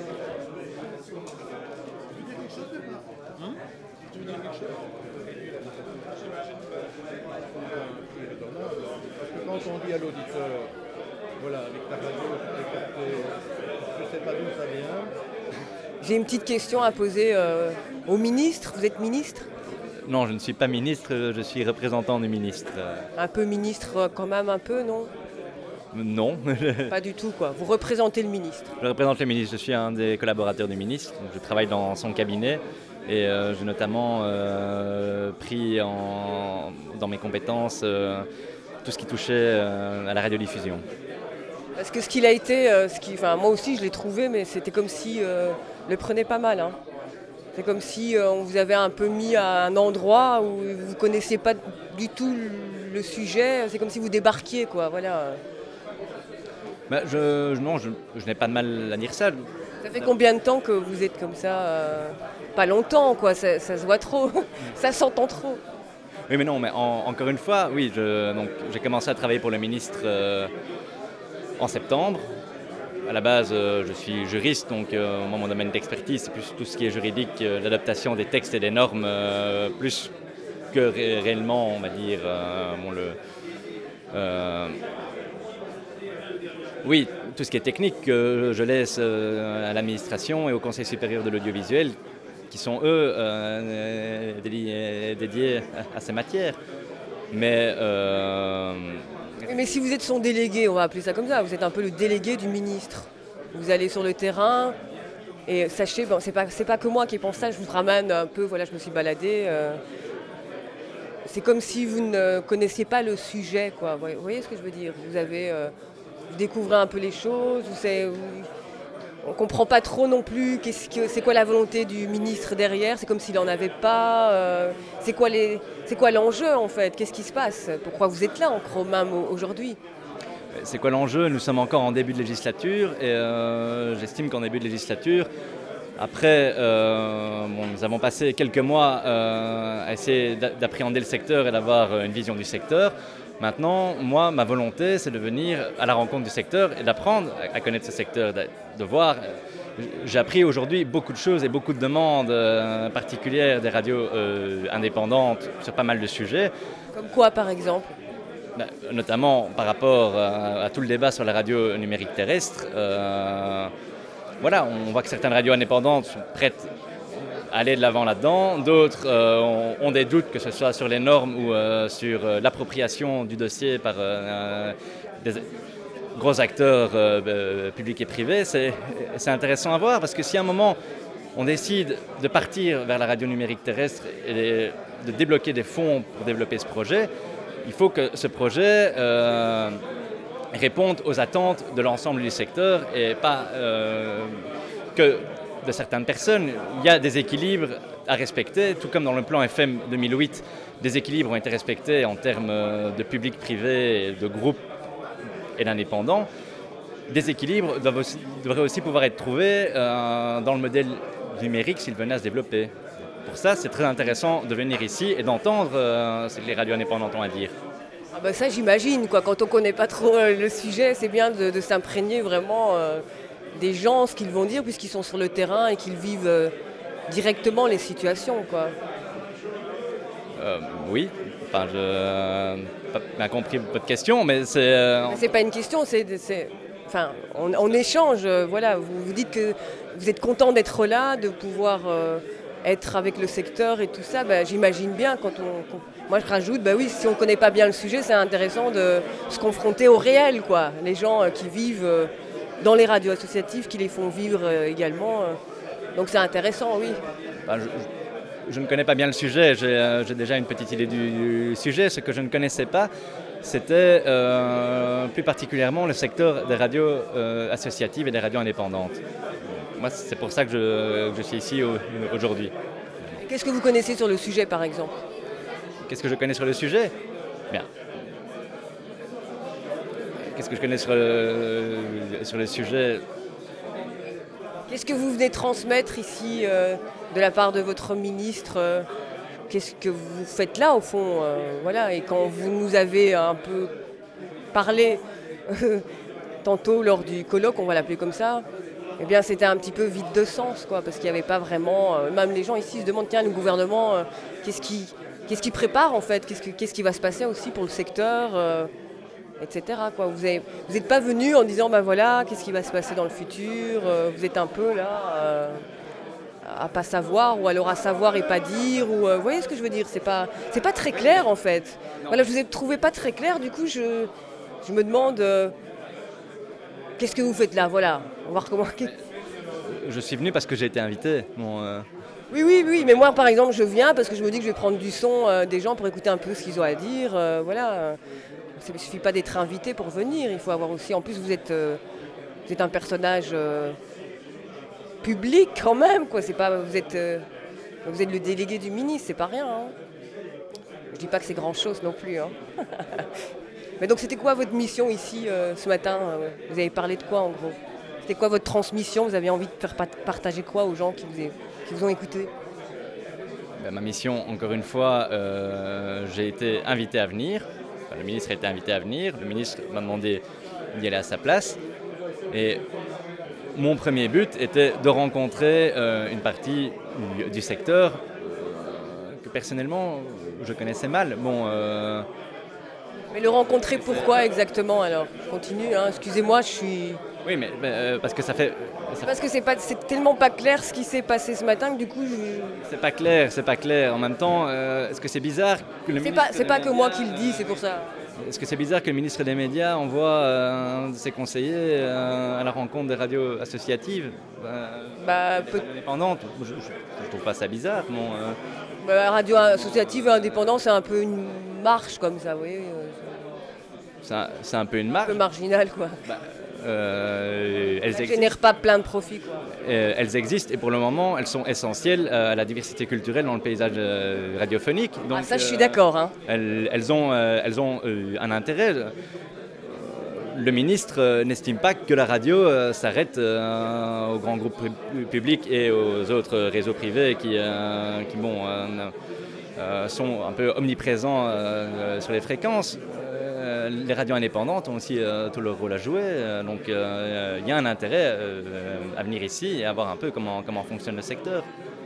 Quand on dit à l'auditeur, voilà, avec ta radio, je ne sais pas d'où ça vient. J'ai une petite question à poser euh, au ministre. Vous êtes ministre? Non, je ne suis pas ministre, je suis représentant du ministre. Un peu ministre quand même, un peu, non? Non. Pas du tout, quoi. Vous représentez le ministre? Je représente le ministre, je suis un des collaborateurs du ministre. Je travaille dans son cabinet. Et euh, j'ai notamment euh, pris en, dans mes compétences euh, tout ce qui touchait euh, à la radiodiffusion. Parce que ce qu'il a été, euh, ce qui, enfin, moi aussi je l'ai trouvé, mais c'était comme si euh, le prenait pas mal. Hein. C'est comme si euh, on vous avait un peu mis à un endroit où vous ne connaissiez pas du tout le sujet. C'est comme si vous débarquiez, quoi. Voilà. Bah, je, non, je, je n'ai pas de mal à dire ça. Ça fait combien de temps que vous êtes comme ça euh, Pas longtemps, quoi, ça, ça se voit trop, ça s'entend trop. Oui, mais non, mais en, encore une fois, oui, je, donc, j'ai commencé à travailler pour le ministre euh, en septembre. À la base, euh, je suis juriste, donc euh, moi, mon domaine d'expertise, c'est plus tout ce qui est juridique, euh, l'adaptation des textes et des normes, euh, plus que ré- réellement, on va dire, euh, bon, le... Euh, oui, tout ce qui est technique, euh, je laisse euh, à l'administration et au Conseil supérieur de l'audiovisuel, qui sont eux euh, dédiés, dédiés à, à ces matières. Mais, euh... Mais si vous êtes son délégué, on va appeler ça comme ça, vous êtes un peu le délégué du ministre. Vous allez sur le terrain et sachez, bon, c'est pas, c'est pas que moi qui pense ça, je vous ramène un peu, voilà, je me suis baladée. Euh... C'est comme si vous ne connaissiez pas le sujet, quoi. Vous voyez ce que je veux dire? Vous avez... Euh... Vous découvrez un peu les choses, vous savez, vous... on ne comprend pas trop non plus qu'est-ce que, c'est quoi la volonté du ministre derrière, c'est comme s'il n'en avait pas. Euh, c'est, quoi les, c'est quoi l'enjeu en fait? Qu'est-ce qui se passe? Pourquoi vous êtes là encore même aujourd'hui? C'est quoi l'enjeu? Nous sommes encore en début de législature et euh, j'estime qu'en début de législature, après, euh, bon, nous avons passé quelques mois euh, à essayer d'appréhender le secteur et d'avoir une vision du secteur. Maintenant, moi, ma volonté, c'est de venir à la rencontre du secteur et d'apprendre à connaître ce secteur, de, de voir. J'ai appris aujourd'hui beaucoup de choses et beaucoup de demandes euh, particulières des radios euh, indépendantes sur pas mal de sujets. Comme quoi, par exemple? Ben, notamment par rapport à, à tout le débat sur la radio numérique terrestre. Euh, voilà, on voit que certaines radios indépendantes sont prêtes aller de l'avant là-dedans. D'autres euh, ont, ont des doutes, que ce soit sur les normes ou euh, sur euh, l'appropriation du dossier par euh, des gros acteurs euh, euh, publics et privés. C'est, c'est intéressant à voir parce que si à un moment on décide de partir vers la radio numérique terrestre et de débloquer des fonds pour développer ce projet, il faut que ce projet euh, réponde aux attentes de l'ensemble du secteur et pas euh, que de certaines personnes. Il y a des équilibres à respecter, tout comme dans le plan F M deux mille huit, des équilibres ont été respectés en termes de public-privé, de groupe et d'indépendants. Des équilibres doivent aussi, devraient aussi pouvoir être trouvés euh, dans le modèle numérique s'il venait à se développer. Pour ça, c'est très intéressant de venir ici et d'entendre euh, ce que les radios indépendantes ont à dire. Ah bah ça, j'imagine, quoi. Quand on ne connaît pas trop le sujet, c'est bien de, de s'imprégner vraiment euh, des gens, ce qu'ils vont dire, puisqu'ils sont sur le terrain et qu'ils vivent euh, directement les situations, quoi. Euh, oui, enfin, je n'ai pas bien compris votre question, mais c'est... Euh... C'est pas une question, c'est... c'est... Enfin, on, on échange, euh, voilà. Vous, vous dites que vous êtes content d'être là, de pouvoir euh, être avec le secteur et tout ça, bah, j'imagine bien quand on... Quand, moi je rajoute, bah oui, si on ne connaît pas bien le sujet, c'est intéressant de se confronter au réel, quoi. Les gens euh, qui vivent euh, dans les radios associatives, qui les font vivre euh, également. Euh, donc c'est intéressant, oui. Ben, je, je ne connais pas bien le sujet, j'ai, euh, j'ai déjà une petite idée du, du sujet. Ce que je ne connaissais pas, c'était euh, plus particulièrement le secteur des radios euh, associatives et des radios indépendantes. Moi, c'est pour ça que je, que je suis ici au, aujourd'hui. Qu'est-ce que vous connaissez sur le sujet, par exemple ? Qu'est-ce que je connais sur le sujet ? Bien. Qu'est-ce que je connais sur le, sur le sujet ? Qu'est-ce que vous venez transmettre ici euh, de la part de votre ministre euh, Qu'est-ce que vous faites là, au fond euh, voilà, et quand vous nous avez un peu parlé euh, tantôt lors du colloque, on va l'appeler comme ça, eh bien, c'était un petit peu vide de sens, quoi, parce qu'il n'y avait pas vraiment... Euh, même les gens ici se demandent, tiens, le gouvernement, euh, qu'est-ce qui, qu'est-ce qui prépare, en fait ? Qu'est-ce, que, qu'est-ce qui va se passer aussi pour le secteur euh, et cetera, quoi. Vous n'êtes pas venu en disant, ben voilà, qu'est-ce qui va se passer dans le futur ? euh, Vous êtes un peu là, euh, à pas savoir, ou alors à savoir et pas dire, ou euh, vous voyez ce que je veux dire ? C'est pas, c'est pas très clair, en fait. Voilà, je vous ai trouvé pas très clair, du coup, je, je me demande... Euh, qu'est-ce que vous faites là ? Voilà, on va recommencer. Je suis venu parce que j'ai été invité. Bon, euh... Oui, oui, oui, mais moi, par exemple, je viens parce que je me dis que je vais prendre du son euh, des gens pour écouter un peu ce qu'ils ont à dire. Euh, voilà, il ne suffit pas d'être invité pour venir. Il faut avoir aussi... En plus, vous êtes, euh, vous êtes un personnage euh, public quand même, quoi. C'est pas, vous, êtes, euh, vous êtes le délégué du ministre, c'est pas rien. Hein. Je dis pas que c'est grand-chose non plus. Hein. Mais donc, c'était quoi votre mission ici euh, ce matin ? Vous avez parlé de quoi, en gros ? C'était quoi votre transmission ? Vous avez envie de faire partager quoi aux gens qui vous, est, qui vous ont écouté ? Ben, ma mission, encore une fois, euh, j'ai été invité à venir. Enfin, le ministre a été invité à venir. Le ministre m'a demandé d'y aller à sa place. Et mon premier but était de rencontrer euh, une partie du, du secteur euh, que personnellement, je connaissais mal. Bon... Euh, Mais le rencontrer pourquoi exactement alors ? Je continue, hein. Excusez-moi, je suis... Oui, mais, mais euh, parce que ça fait... Ça parce que c'est, pas, c'est tellement pas clair ce qui s'est passé ce matin que du coup... Je... C'est pas clair, c'est pas clair. En même temps, euh, est-ce que c'est bizarre que le c'est ministre... Pas, c'est pas que moi qui le dis, c'est pour ça. Est-ce que c'est bizarre que le ministre des Médias envoie euh, un de ses conseillers euh, à la rencontre des radios associatives euh, bah, des radios indépendantes ? Je, je, je trouve pas ça bizarre, non euh... bah, radio associative et indépendante, c'est un peu une marche comme ça, vous voyez. C'est un, c'est un peu une marche. Un peu marginal, quoi. Bah, euh, elles ça ne génère pas plein de profits, quoi. Euh, elles existent et pour le moment, elles sont essentielles euh, à la diversité culturelle dans le paysage euh, radiophonique. Donc, ah, ça, je suis euh, d'accord. Hein. Elles, elles ont, euh, elles ont euh, un intérêt. Le ministre euh, n'estime pas que la radio euh, s'arrête euh, aux grands groupes publics et aux autres réseaux privés qui, euh, qui bon, euh, euh, sont un peu omniprésents euh, sur les fréquences. Euh, les radios indépendantes ont aussi euh, tout leur rôle à jouer, euh, donc il euh, y a un intérêt euh, à venir ici et à voir un peu comment, comment fonctionne le secteur.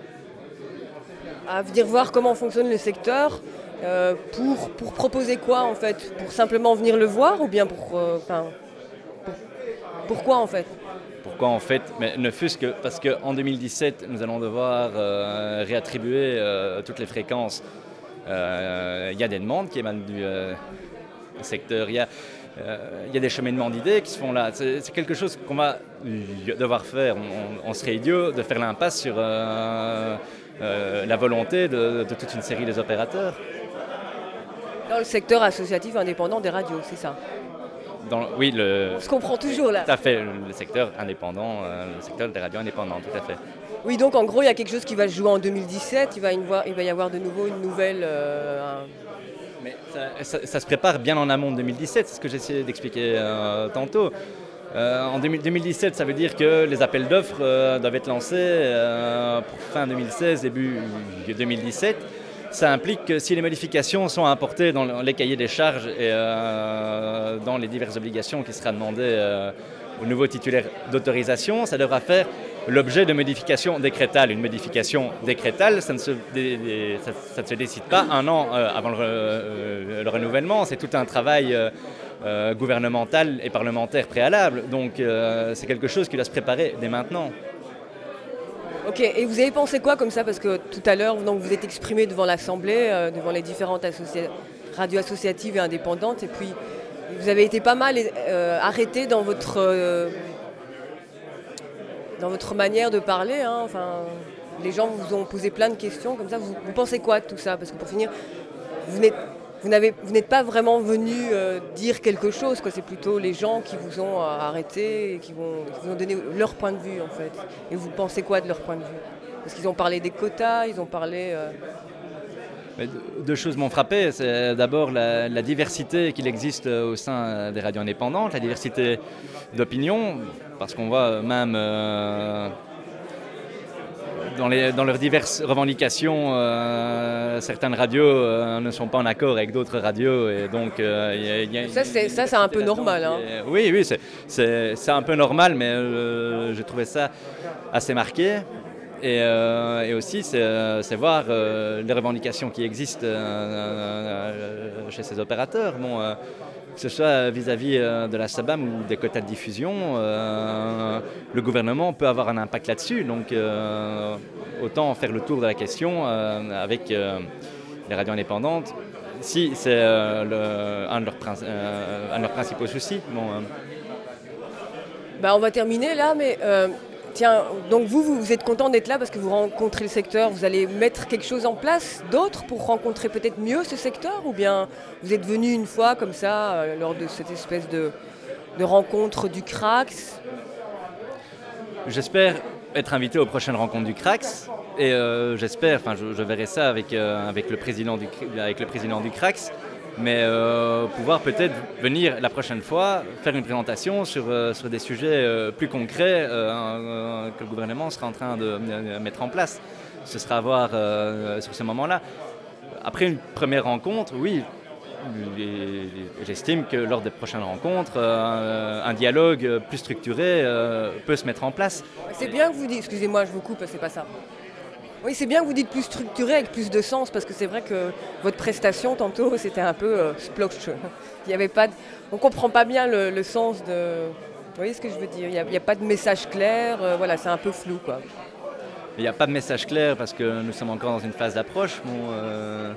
À venir voir comment fonctionne le secteur, euh, pour, pour proposer quoi en fait ? Pour simplement venir le voir ou bien pour... Euh, pour pourquoi en fait ? Pourquoi en fait ? Mais ne fût-ce que parce qu'en deux mille dix-sept, nous allons devoir euh, réattribuer euh, toutes les fréquences. Il euh, y a des demandes qui émanent du... Euh, secteur, il y, a, euh, il y a des cheminements d'idées qui se font là. C'est, c'est quelque chose qu'on va devoir faire. On, on serait idiot de faire l'impasse sur euh, euh, la volonté de, de toute une série des opérateurs. Dans le secteur associatif indépendant des radios, c'est ça ? Dans, oui, le, on se comprend toujours là. Tout à fait, le secteur indépendant, euh, le secteur des radios indépendantes, tout à fait. Oui, donc en gros, il y a quelque chose qui va se jouer en deux mille dix-sept, il va y avoir, il va y avoir de nouveau une nouvelle... Euh, un... Mais ça, ça, ça se prépare bien en amont de deux mille dix-sept, c'est ce que j'essayais d'expliquer euh, tantôt. Euh, en deux mille dix-sept, ça veut dire que les appels d'offres euh, doivent être lancés euh, pour fin deux mille seize, début deux mille dix-sept. Ça implique que si les modifications sont apportées dans les cahiers des charges et euh, dans les diverses obligations qui sera demandées euh, aux nouveaux titulaires d'autorisation, ça devra faire l'objet de modifications décrétales. Une modification décrétale, ça ne se, dé, ça, ça ne se décide pas un an euh, avant le, euh, le renouvellement. C'est tout un travail euh, euh, gouvernemental et parlementaire préalable. Donc euh, c'est quelque chose qui doit se préparer dès maintenant. Ok, et vous avez pensé quoi comme ça? Parce que tout à l'heure, donc, vous êtes exprimé devant l'Assemblée, euh, devant les différentes associa- radios associatives et indépendantes, et puis vous avez été pas mal euh, arrêté dans votre, euh, dans votre manière de parler. Hein, enfin, les gens vous ont posé plein de questions comme ça. Vous, vous pensez quoi de tout ça? Parce que pour finir, vous n'êtes, vous n'avez, vous n'êtes pas vraiment venu euh, dire quelque chose, quoi. C'est plutôt les gens qui vous ont euh, arrêté et qui, vont, qui vous ont donné leur point de vue, en fait. Et vous pensez quoi de leur point de vue? Parce qu'ils ont parlé des quotas, ils ont parlé... Euh... Mais deux choses m'ont frappé. C'est d'abord la, la diversité qu'il existe au sein des radios indépendantes, la diversité d'opinions, parce qu'on voit même... Euh, Dans, les, dans leurs diverses revendications, euh, certaines radios euh, ne sont pas en accord avec d'autres radios. Et donc, euh, y a, y a ça, c'est, ça, c'est un peu normal. Hein. Et, oui, oui, c'est, c'est, c'est un peu normal, mais euh, je trouvais ça assez marqué. Et, euh, et aussi, c'est, c'est voir euh, les revendications qui existent euh, euh, chez ces opérateurs. Bon, euh, que ce soit vis-à-vis de la S A B A M ou des quotas de diffusion, euh, le gouvernement peut avoir un impact là-dessus. Donc euh, autant faire le tour de la question euh, avec euh, les radios indépendantes, si c'est euh, le, un, de leurs, euh, un de leurs principaux soucis. Bon, euh. bah, on va terminer là, mais... Euh... Tiens, donc vous, vous êtes content d'être là parce que vous rencontrez le secteur, vous allez mettre quelque chose en place d'autre pour rencontrer peut-être mieux ce secteur, ou bien vous êtes venu une fois comme ça euh, lors de cette espèce de, de rencontre du C R A X? J'espère être invité aux prochaines rencontres du C R A X et euh, j'espère, enfin je, je verrai ça avec, euh, avec, le président du, avec le président du C R A X. Mais euh, pouvoir peut-être venir la prochaine fois faire une présentation sur, euh, sur des sujets euh, plus concrets euh, euh, que le gouvernement sera en train de, de mettre en place. Ce sera à voir euh, sur ce moment-là. Après une première rencontre, oui, j'estime que lors des prochaines rencontres, euh, un dialogue plus structuré euh, peut se mettre en place. C'est bien que vous dites, excusez-moi, je vous coupe, c'est pas ça. Oui, c'est bien que vous dites plus structuré, avec plus de sens, parce que c'est vrai que votre prestation, tantôt, c'était un peu euh, splosh. Il y avait pas de... On ne comprend pas bien le, le sens de... Vous voyez ce que je veux dire? Il n'y a, a pas de message clair, euh, voilà, c'est un peu flou, quoi. Il n'y a pas de message clair parce que nous sommes encore dans une phase d'approche. Bon, euh...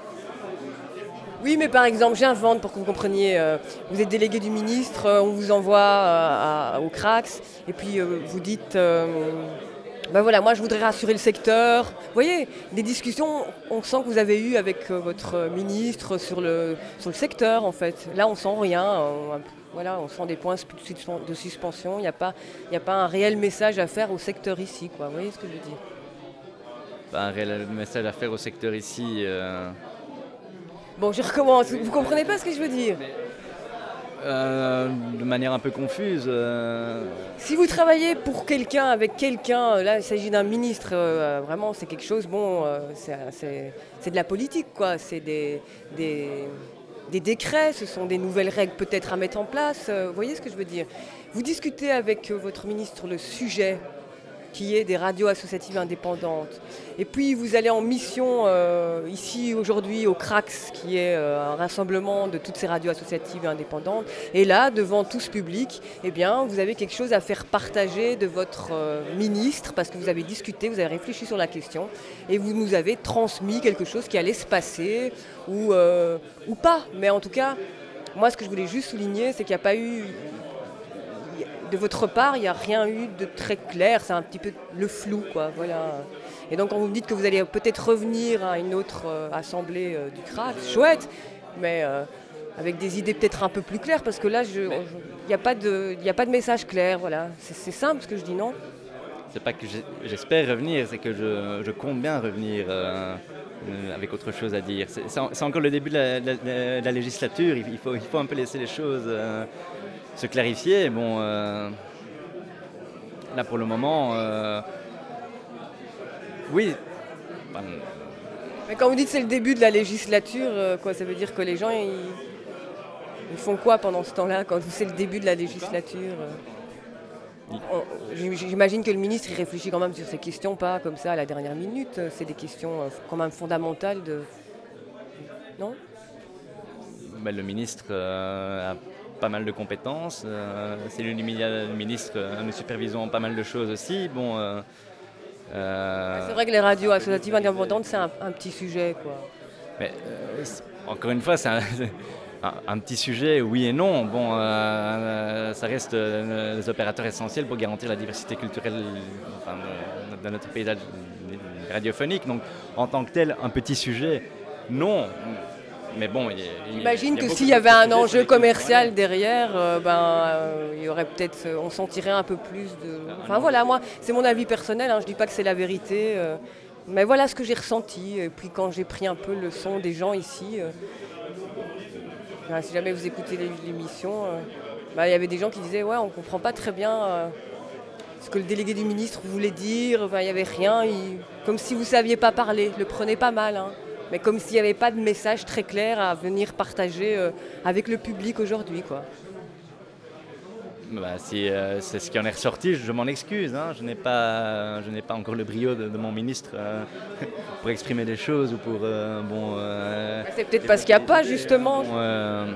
Oui, mais par exemple, j'invente pour que vous compreniez, euh, vous êtes délégué du ministre, euh, on vous envoie euh, à, au C R A X, et puis euh, vous dites... Euh, Ben voilà, moi je voudrais rassurer le secteur. Vous voyez, des discussions, on sent que vous avez eues avec euh, votre ministre sur le, sur le secteur en fait. Là on sent rien, on, voilà, on sent des points de suspension, il n'y a pas, il n'y a pas un réel message à faire au secteur ici, quoi. Vous voyez ce que je veux dire? Pas un réel message à faire au secteur ici. Euh... Bon, je recommence, vous comprenez pas ce que je veux dire? Euh, de manière un peu confuse. Euh... Si vous travaillez pour quelqu'un, avec quelqu'un, là il s'agit d'un ministre, euh, vraiment c'est quelque chose, bon, euh, c'est, c'est, c'est de la politique quoi, c'est des, des, des décrets, ce sont des nouvelles règles peut-être à mettre en place, euh, vous voyez ce que je veux dire? Vous discutez avec euh, votre ministre le sujet qui est des radios associatives indépendantes. Et puis vous allez en mission euh, ici aujourd'hui au C R A X, qui est euh, un rassemblement de toutes ces radios associatives et indépendantes. Et là, devant tout ce public, eh bien, vous avez quelque chose à faire partager de votre euh, ministre, parce que vous avez discuté, vous avez réfléchi sur la question, et vous nous avez transmis quelque chose qui allait se passer, ou, euh, ou pas. Mais en tout cas, moi ce que je voulais juste souligner, c'est qu'il n'y a pas eu... De votre part, il n'y a rien eu de très clair, c'est un petit peu le flou, quoi, voilà. Et donc quand vous me dites que vous allez peut-être revenir à une autre euh, assemblée euh, du C R A X, chouette, mais euh, avec des idées peut-être un peu plus claires, parce que là, il n'y a pas de, y a pas de message clair, voilà. C'est, c'est simple ce que je dis, non? C'est pas que j'espère revenir, c'est que je, je compte bien revenir euh, avec autre chose à dire. C'est, c'est encore le début de la, de la, de la législature, il faut, il faut un peu laisser les choses... Euh, se clarifier. Bon, euh, là pour le moment, euh, oui. Mais quand vous dites que c'est le début de la législature, euh, quoi, ça veut dire que les gens, ils, ils font quoi pendant ce temps-là, quand c'est le début de la législature euh, on, J'imagine que le ministre il réfléchit quand même sur ces questions, pas comme ça à la dernière minute. C'est des questions euh, quand même fondamentales de... Non? Ben, le ministre euh, a pas mal de compétences, euh, c'est lui le ministre, euh, nous supervisons pas mal de choses aussi. Bon, euh, Euh, C'est vrai que les radios associatives indépendantes, c'est un, un petit sujet, quoi. Mais euh, encore une fois, c'est un, un, un petit sujet, oui et non. Bon, euh, euh, ça reste euh, les opérateurs essentiels pour garantir la diversité culturelle enfin, de, de notre paysage radiophonique. Donc, en tant que tel, un petit sujet, non. Mais bon, il y a, J'imagine il y a que s'il y avait un enjeu commercial derrière, euh, ben, euh, il y aurait peut-être, on sentirait un peu plus de. Enfin voilà, moi, c'est mon avis personnel. Hein, je dis pas que c'est la vérité, euh, mais voilà ce que j'ai ressenti. Et puis quand j'ai pris un peu le son des gens ici, euh, ben, si jamais vous écoutez l'émission, euh, ben, il y avait des gens qui disaient ouais, on comprend pas très bien euh, ce que le délégué du ministre voulait dire. Enfin, il y avait rien, il... comme si vous saviez pas parler. Le prenez pas mal. Hein. Mais comme s'il n'y avait pas de message très clair à venir partager euh, avec le public aujourd'hui, quoi. Bah, si euh, c'est ce qui en est ressorti, je m'en excuse. Hein. Je n'ai pas, je n'ai pas encore le brio de, de mon ministre euh, pour exprimer des choses ou pour euh, bon. Euh, c'est peut-être parce qu'il n'y a pas justement. Euh,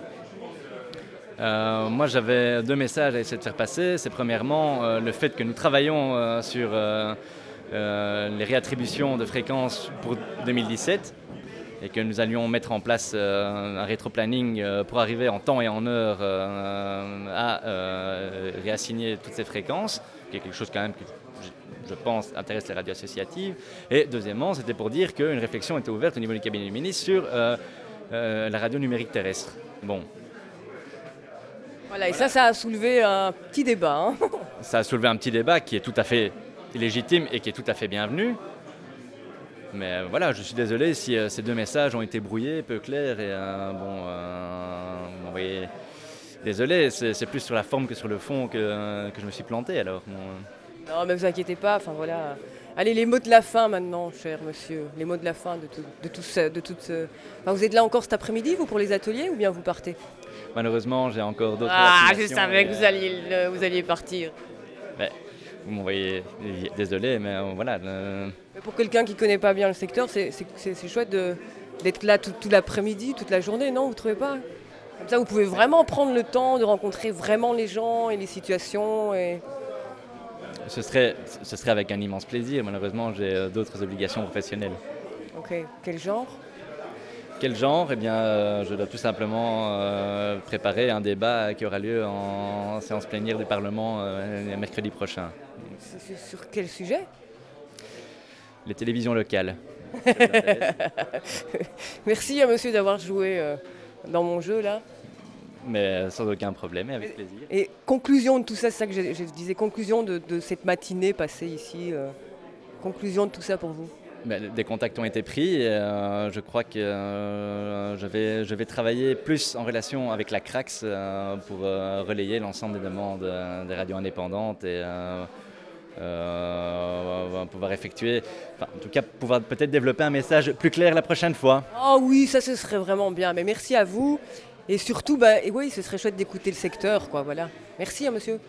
euh, moi, j'avais deux messages à essayer de faire passer. C'est premièrement euh, le fait que nous travaillons euh, sur euh, Euh, les réattributions de fréquences pour deux mille dix-sept et que nous allions mettre en place euh, un rétroplanning euh, pour arriver en temps et en heure euh, à euh, réassigner toutes ces fréquences, qui est quelque chose quand même qui, je, je pense, intéresse les radios associatives. Et deuxièmement, c'était pour dire qu'une réflexion était ouverte au niveau du cabinet du ministre sur euh, euh, la radio numérique terrestre. Bon. Voilà, et ça, ça a soulevé un petit débat. Hein. Ça a soulevé un petit débat qui est tout à fait légitime et qui est tout à fait bienvenu. Mais voilà, je suis désolé si euh, ces deux messages ont été brouillés, peu clairs et euh, bon, euh, bon oui, désolé, c'est, c'est plus sur la forme que sur le fond que, euh, que je me suis planté alors. Bon. Non, mais vous inquiétez pas, enfin voilà. Allez, les mots de la fin maintenant, cher monsieur, les mots de la fin de tout, de tout ce, de toute ce... Enfin, vous êtes là encore cet après-midi, vous, pour les ateliers, ou bien vous partez? Malheureusement, j'ai encore d'autres. Ah, je savais que vous alliez, le, vous alliez partir. Mais, vous m'envoyez, désolé, mais euh, voilà. Le... Mais pour quelqu'un qui ne connaît pas bien le secteur, c'est, c'est, c'est, c'est chouette de, d'être là tout, tout l'après-midi, toute la journée, non? Vous ne trouvez pas? Comme ça, vous pouvez vraiment prendre le temps de rencontrer vraiment les gens et les situations. Et... Ce serait, ce serait avec un immense plaisir. Malheureusement, j'ai euh, d'autres obligations professionnelles. Ok. Quel genre? Quel genre? Eh bien, euh, je dois tout simplement euh, préparer un débat qui aura lieu en séance plénière du Parlement euh, mercredi prochain. C'est sur quel sujet? Les télévisions locales. Merci à monsieur d'avoir joué euh, dans mon jeu, là. Mais sans aucun problème et avec plaisir. Et conclusion de tout ça, c'est ça que je, je disais, conclusion de, de cette matinée passée ici, euh, conclusion de tout ça pour vous? Ben, des contacts ont été pris et euh, je crois que euh, je, vais, je vais travailler plus en relation avec la CRAX euh, pour euh, relayer l'ensemble des demandes euh, des radios indépendantes et euh, euh, pouvoir effectuer, enfin, en tout cas pouvoir peut-être développer un message plus clair la prochaine fois. Oh oui, ça ce serait vraiment bien, mais merci à vous et surtout, bah, et oui, ce serait chouette d'écouter le secteur, quoi, voilà. Merci hein, monsieur.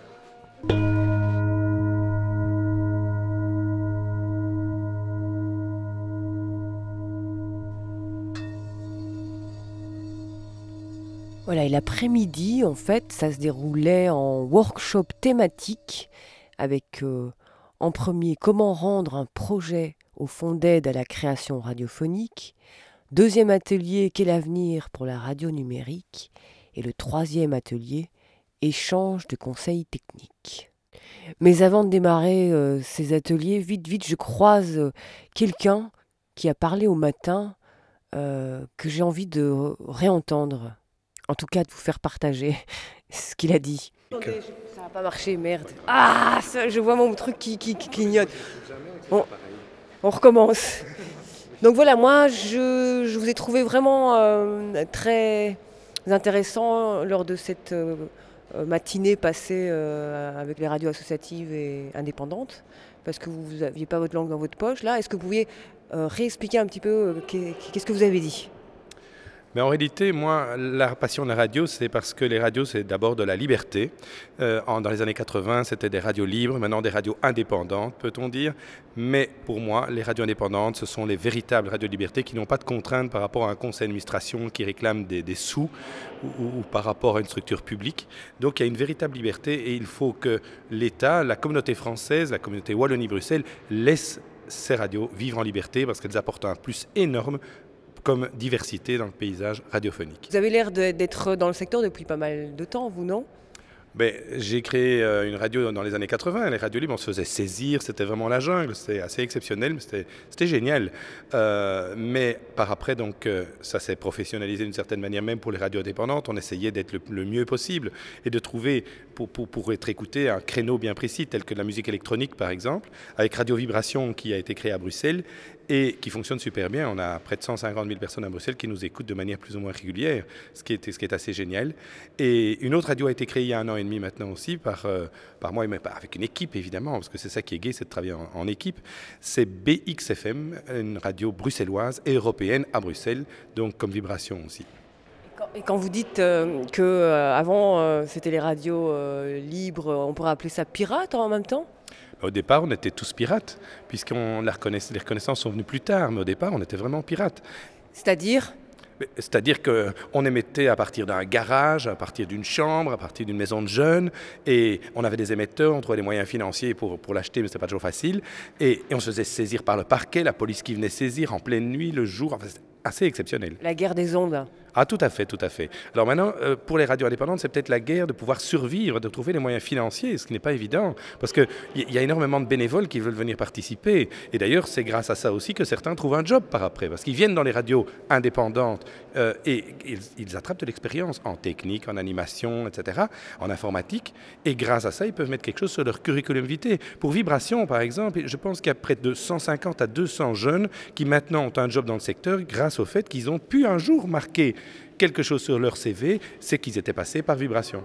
Voilà, et l'après-midi, en fait, ça se déroulait en workshop thématique avec, euh, en premier, comment rendre un projet au fonds d'aide à la création radiophonique. Deuxième atelier, quel avenir pour la radio numérique. Et le troisième atelier, échange de conseils techniques. Mais avant de démarrer euh, ces ateliers, vite, vite, je croise euh, quelqu'un qui a parlé au matin euh, que j'ai envie de réentendre. En tout cas, de vous faire partager ce qu'il a dit. Attendez, ça n'a pas marché, merde. Ah, ça, je vois mon truc qui, qui, qui clignote. Bon, on recommence. Donc voilà, moi, je, je vous ai trouvé vraiment euh, très intéressant lors de cette euh, matinée passée euh, avec les radios associatives et indépendantes, parce que vous n'aviez pas votre langue dans votre poche. Là, est-ce que vous pouviez euh, réexpliquer un petit peu euh, qu'est-ce que vous avez dit ? Mais en réalité, moi, la passion de la radio, c'est parce que les radios, c'est d'abord de la liberté. Euh, en, dans les années quatre-vingts, c'était des radios libres, maintenant des radios indépendantes, peut-on dire. Mais pour moi, les radios indépendantes, ce sont les véritables radios de liberté qui n'ont pas de contraintes par rapport à un conseil d'administration qui réclame des, des sous ou, ou, ou par rapport à une structure publique. Donc il y a une véritable liberté et il faut que l'État, la communauté française, la communauté Wallonie-Bruxelles laisse ces radios vivre en liberté parce qu'elles apportent un plus énorme comme diversité dans le paysage radiophonique. Vous avez l'air de, d'être dans le secteur depuis pas mal de temps, vous, non ? Ben, j'ai créé euh, une radio dans les années quatre-vingts. Les radios libres, on se faisait saisir, c'était vraiment la jungle, c'était assez exceptionnel, mais c'était, c'était génial. Euh, mais par après, donc, euh, ça s'est professionnalisé d'une certaine manière, même pour les radios indépendantes. On essayait d'être le, le mieux possible et de trouver, pour, pour, pour être écouté, un créneau bien précis, tel que la musique électronique, par exemple, avec Radio Vibration, qui a été créé à Bruxelles et qui fonctionne super bien. On a près de cent cinquante mille personnes à Bruxelles qui nous écoutent de manière plus ou moins régulière, ce qui est, ce qui est assez génial. Et une autre radio a été créée il y a un an et demi maintenant aussi, par, euh, par moi, mais avec une équipe évidemment, parce que c'est ça qui est gai, c'est de travailler en, en équipe. C'est B X F M, une radio bruxelloise et européenne à Bruxelles, donc comme Vibration aussi. Et quand vous dites euh, qu'avant euh, euh, c'était les radios euh, libres, on pourrait appeler ça pirates en même temps ? Au départ, on était tous pirates, puisqu'on la reconnaissait, les reconnaissances sont venues plus tard, mais au départ, on était vraiment pirates. C'est-à-dire ? C'est-à-dire qu'on émettait à partir d'un garage, à partir d'une chambre, à partir d'une maison de jeunes, et on avait des émetteurs, on trouvait les moyens financiers pour, pour l'acheter, mais ce n'était pas toujours facile, et, et on se faisait saisir par le parquet, la police qui venait saisir en pleine nuit, le jour, enfin, c'était assez exceptionnel. La guerre des ondes. Ah, tout à fait, tout à fait. Alors maintenant, euh, pour les radios indépendantes, c'est peut-être la guerre de pouvoir survivre, de trouver les moyens financiers, ce qui n'est pas évident, parce qu'il y, y a énormément de bénévoles qui veulent venir participer. Et d'ailleurs, c'est grâce à ça aussi que certains trouvent un job par après, parce qu'ils viennent dans les radios indépendantes euh, et ils, ils attrapent de l'expérience en technique, en animation, et cetera, en informatique, et grâce à ça, ils peuvent mettre quelque chose sur leur curriculum vitae. Pour Vibration, par exemple, je pense qu'il y a près de cent cinquante à deux cents jeunes qui maintenant ont un job dans le secteur grâce au fait qu'ils ont pu un jour marquer quelque chose sur leur C V, c'est qu'ils étaient passés par Vibration.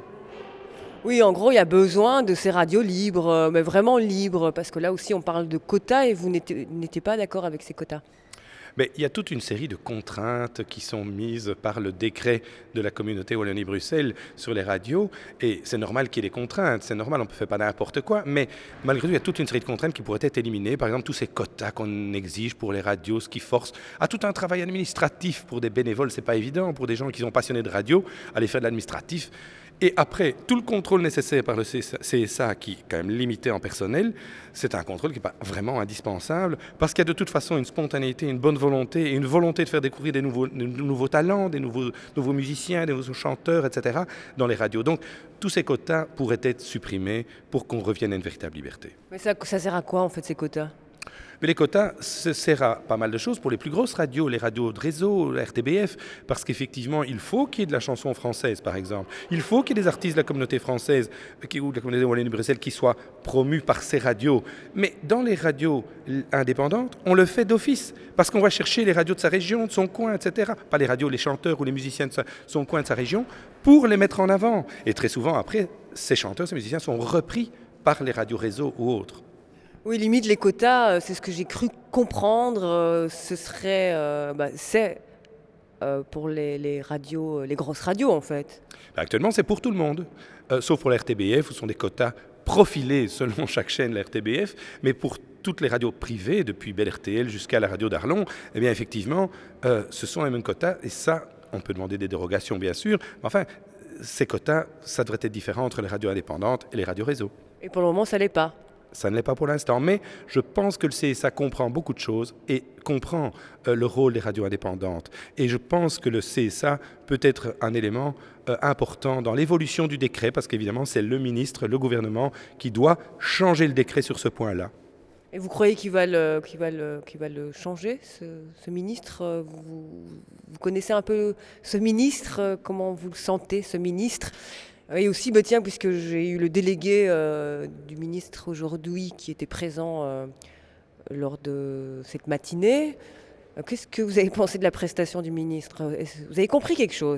Oui, en gros, il y a besoin de ces radios libres, mais vraiment libres, parce que là aussi, on parle de quotas et vous n'étiez, n'étiez pas d'accord avec ces quotas. Mais il y a toute une série de contraintes qui sont mises par le décret de la communauté Wallonie-Bruxelles sur les radios, et c'est normal qu'il y ait des contraintes, c'est normal, on ne fait pas n'importe quoi, mais malgré tout, il y a toute une série de contraintes qui pourraient être éliminées, par exemple tous ces quotas qu'on exige pour les radios, ce qui force à tout un travail administratif pour des bénévoles, c'est pas évident, pour des gens qui sont passionnés de radio, aller faire de l'administratif. Et après, tout le contrôle nécessaire par le C S A, qui est quand même limité en personnel, c'est un contrôle qui n'est pas vraiment indispensable, parce qu'il y a de toute façon une spontanéité, une bonne volonté, et une volonté de faire découvrir des nouveaux, de nouveaux talents, des nouveaux, nouveaux musiciens, des nouveaux chanteurs, et cetera, dans les radios. Donc, tous ces quotas pourraient être supprimés pour qu'on revienne à une véritable liberté. Mais ça, ça sert à quoi, en fait, ces quotas ? Mais les quotas, ça sert à pas mal de choses pour les plus grosses radios, les radios de réseau, la R T B F, parce qu'effectivement, il faut qu'il y ait de la chanson française, par exemple. Il faut qu'il y ait des artistes de la communauté française ou de la communauté Wallonie-Bruxelles qui soient promus par ces radios. Mais dans les radios indépendantes, on le fait d'office, parce qu'on va chercher les radios de sa région, de son coin, et cetera. Pas les radios, les chanteurs ou les musiciens de sa, son coin, de sa région, pour les mettre en avant. Et très souvent, après, ces chanteurs, ces musiciens sont repris par les radios réseau ou autres. Oui, limite les quotas, c'est ce que j'ai cru comprendre, ce serait, euh, bah, c'est euh, pour les, les radios, les grosses radios en fait. Actuellement, c'est pour tout le monde, euh, sauf pour la R T B F où ce sont des quotas profilés selon chaque chaîne de la R T B F, mais pour toutes les radios privées, depuis Bell R T L jusqu'à la radio d'Arlon, eh bien effectivement, euh, ce sont les mêmes quotas et ça, on peut demander des dérogations bien sûr, mais enfin, ces quotas, ça devrait être différent entre les radios indépendantes et les radios réseau. Et pour le moment, ça l'est pas. Ça ne l'est pas pour l'instant, mais je pense que le C S A comprend beaucoup de choses et comprend euh, le rôle des radios indépendantes. Et je pense que le C S A peut être un élément euh, important dans l'évolution du décret, parce qu'évidemment, c'est le ministre, le gouvernement, qui doit changer le décret sur ce point-là. Et vous croyez qu'il va le, qu'il va le, qu'il va le changer, ce, ce ministre vous, vous connaissez un peu ce ministre, comment vous le sentez, ce ministre ? Et aussi, bah tiens, puisque j'ai eu le délégué euh, du ministre aujourd'hui qui était présent euh, lors de cette matinée, euh, qu'est-ce que vous avez pensé de la prestation du ministre ? Vous avez compris quelque chose ?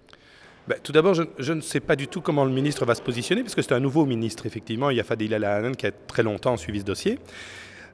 Ben, tout d'abord, je, je ne sais pas du tout comment le ministre va se positionner, parce que c'est un nouveau ministre, effectivement. Il y a Fadila Lahanen qui a très longtemps suivi ce dossier.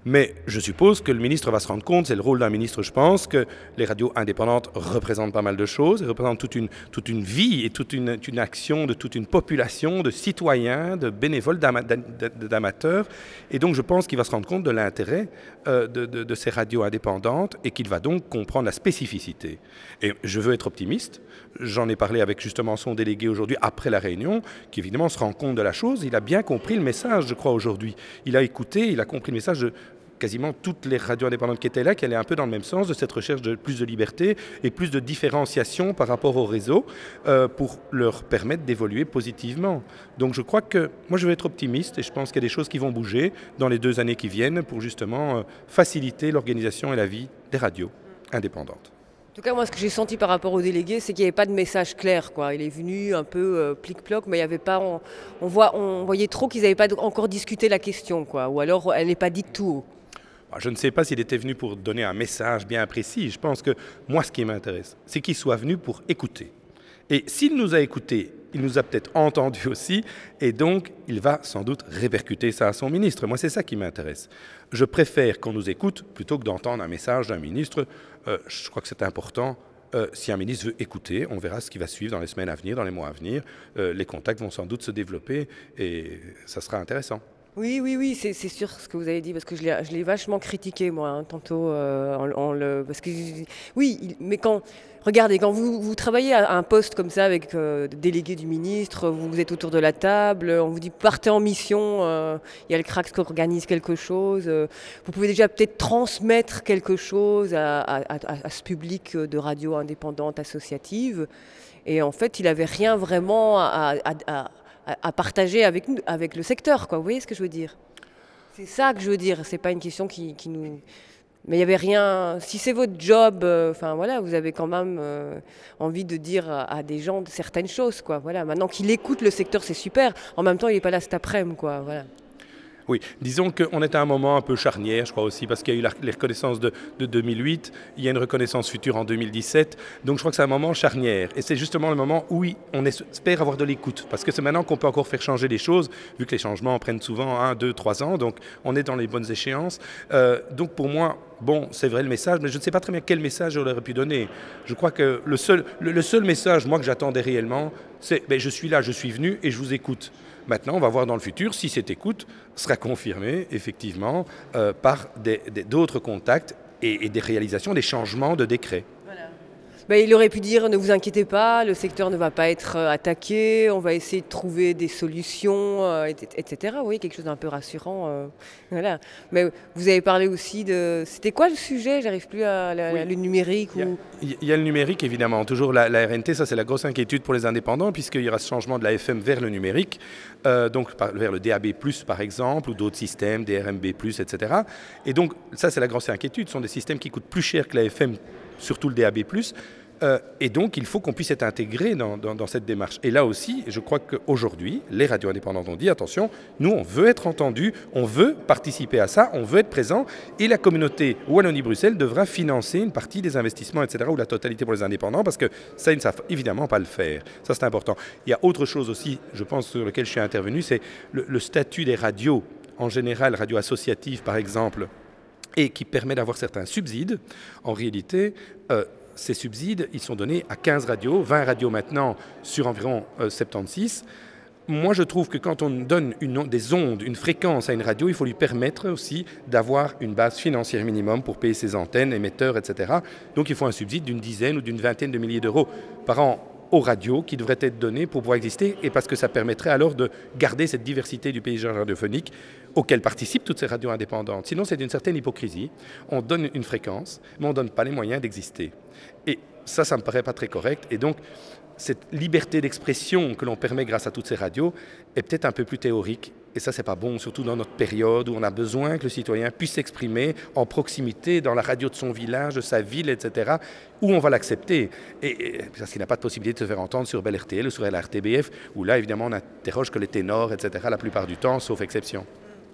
Mais je suppose que le ministre va se rendre compte, c'est le rôle d'un ministre, je pense, que les radios indépendantes représentent pas mal de choses, elles représentent toute une, toute une vie et toute une, une action de toute une population de citoyens, de bénévoles, d'ama- d'amateurs. Et donc je pense qu'il va se rendre compte de l'intérêt euh, de, de, de ces radios indépendantes et qu'il va donc comprendre la spécificité. Et je veux être optimiste. J'en ai parlé avec justement son délégué aujourd'hui après la réunion, qui évidemment se rend compte de la chose. Il a bien compris le message, je crois, aujourd'hui. Il a écouté, il a compris le message de quasiment toutes les radios indépendantes qui étaient là, qui allaient un peu dans le même sens de cette recherche de plus de liberté et plus de différenciation par rapport au réseau euh, pour leur permettre d'évoluer positivement. Donc je crois que moi je veux être optimiste et je pense qu'il y a des choses qui vont bouger dans les deux années qui viennent pour justement euh, faciliter l'organisation et la vie des radios indépendantes. En tout cas, moi, ce que j'ai senti par rapport au délégué, c'est qu'il n'y avait pas de message clair, quoi. Il est venu un peu euh, plic-ploc, mais il y avait pas. On, on, voit, on voyait trop qu'ils n'avaient pas encore discuté la question, quoi. Ou alors, elle n'est pas dite tout haut. Je ne sais pas s'il était venu pour donner un message bien précis. Je pense que moi, ce qui m'intéresse, c'est qu'il soit venu pour écouter. Et s'il nous a écoutés, il nous a peut-être entendus aussi, et donc il va sans doute répercuter ça à son ministre. Moi, c'est ça qui m'intéresse. Je préfère qu'on nous écoute plutôt que d'entendre un message d'un ministre. Euh, je crois que c'est important. Euh, si un ministre veut écouter, on verra ce qui va suivre dans les semaines à venir, dans les mois à venir. Euh, les contacts vont sans doute se développer, et ça sera intéressant. Oui, oui, oui, c'est, c'est sûr ce que vous avez dit, parce que je l'ai, je l'ai vachement critiqué, moi, hein, tantôt, euh, en, en le, parce que, oui, il, mais quand, regardez, quand vous, vous travaillez à un poste comme ça, avec euh, délégué du ministre, vous êtes autour de la table, on vous dit partez en mission, euh, il y a le C R A C qui organise quelque chose, euh, vous pouvez déjà peut-être transmettre quelque chose à, à, à, à ce public de radio indépendante, associative, et en fait, il n'avait rien vraiment à... à, à à partager avec, nous, avec le secteur, quoi. Vous voyez ce que je veux dire? C'est ça que je veux dire, c'est pas une question qui, qui nous... Mais il n'y avait rien... Si c'est votre job, enfin euh, voilà, vous avez quand même euh, envie de dire à, à des gens certaines choses, quoi. Voilà. Maintenant qu'il écoute le secteur, c'est super. En même temps, il n'est pas là cet après-midi, quoi. Voilà. Oui, disons qu'on est à un moment un peu charnière, je crois aussi, parce qu'il y a eu la, les reconnaissances de, de deux mille huit, il y a une reconnaissance future en deux mille dix-sept, donc je crois que c'est un moment charnière. Et c'est justement le moment où on espère avoir de l'écoute, parce que c'est maintenant qu'on peut encore faire changer les choses, vu que les changements prennent souvent un, deux, trois ans, donc on est dans les bonnes échéances. Euh, donc pour moi, bon, c'est vrai le message, mais je ne sais pas très bien quel message j'aurais pu donner. Je crois que le seul, le, le seul message, moi, que j'attendais réellement, c'est ben, « je suis là, je suis venu et je vous écoute ». Maintenant, on va voir dans le futur si cette écoute sera confirmée, effectivement, euh, par des, des, d'autres contacts et, et des réalisations, des changements de décret. Voilà. Ben, il aurait pu dire, ne vous inquiétez pas, le secteur ne va pas être attaqué, on va essayer de trouver des solutions, euh, et cetera. Oui, quelque chose d'un peu rassurant. Euh, voilà. Mais vous avez parlé aussi de... C'était quoi le sujet? J'arrive plus à... La, oui. Le numérique ou... Il y, a, il y a le numérique, évidemment. Toujours la, la R N T, ça c'est la grosse inquiétude pour les indépendants, puisqu'il y aura ce changement de la F M vers le numérique, euh, donc par, vers le D A B plus, par exemple, ou d'autres systèmes, D R M B plus, et cetera. Et donc, ça c'est la grosse inquiétude. Ce sont des systèmes qui coûtent plus cher que la F M, surtout le D A B plus. Euh, et donc, il faut qu'on puisse être intégré dans, dans, dans cette démarche. Et là aussi, je crois qu'aujourd'hui, les radios indépendantes ont dit, attention, nous, on veut être entendus, on veut participer à ça, on veut être présent, et la communauté Wallonie-Bruxelles devra financer une partie des investissements, et cetera, ou la totalité pour les indépendants, parce que ça, ils ne savent évidemment pas le faire. Ça, c'est important. Il y a autre chose aussi, je pense, sur lequel je suis intervenu, c'est le, le statut des radios, en général, radios associatives, par exemple, et qui permet d'avoir certains subsides. En réalité, euh, ces subsides, ils sont donnés à quinze radios, vingt radios maintenant sur environ euh, soixante-seize. Moi, je trouve que quand on donne une, des ondes, une fréquence à une radio, il faut lui permettre aussi d'avoir une base financière minimum pour payer ses antennes, émetteurs, et cetera. Donc, il faut un subside d'une dizaine ou d'une vingtaine de milliers d'euros par an aux radios qui devraient être données pour pouvoir exister, et parce que ça permettrait alors de garder cette diversité du paysage radiophonique auquel participent toutes ces radios indépendantes. Sinon, c'est d'une certaine hypocrisie. On donne une fréquence, mais on ne donne pas les moyens d'exister. Et ça, ça ne me paraît pas très correct. Et donc, cette liberté d'expression que l'on permet grâce à toutes ces radios est peut-être un peu plus théorique. Et ça, c'est pas bon, surtout dans notre période où on a besoin que le citoyen puisse s'exprimer en proximité, dans la radio de son village, de sa ville, et cetera, où on va l'accepter. Et, et parce qu'il n'a pas de possibilité de se faire entendre sur Bell R T L ou sur la R T B F, où là, évidemment, on n'interroge que les ténors, et cetera, la plupart du temps, sauf exception.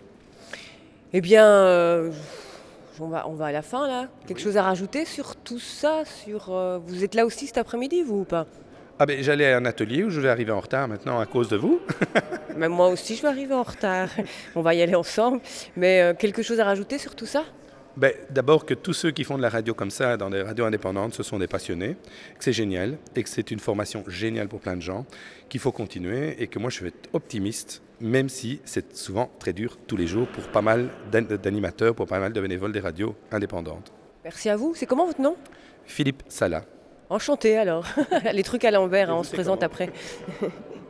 Eh bien, euh, on, va, on va à la fin, là. Quelque oui. chose à rajouter sur tout ça sur, euh, vous êtes là aussi cet après-midi, vous, ou pas ? Ah ben, j'allais à un atelier où je vais arriver en retard maintenant à cause de vous. Mais moi aussi, je vais arriver en retard. On va y aller ensemble. Mais euh, quelque chose à rajouter sur tout ça ? Ben, d'abord que tous ceux qui font de la radio comme ça, dans des radios indépendantes, ce sont des passionnés, que c'est génial et que c'est une formation géniale pour plein de gens, qu'il faut continuer et que moi je vais être optimiste, même si c'est souvent très dur tous les jours pour pas mal d'animateurs, pour pas mal de bénévoles des radios indépendantes. Merci à vous. C'est comment votre nom ? Philippe Sala. Enchanté alors. Les trucs à l'envers, hein, on se présente après.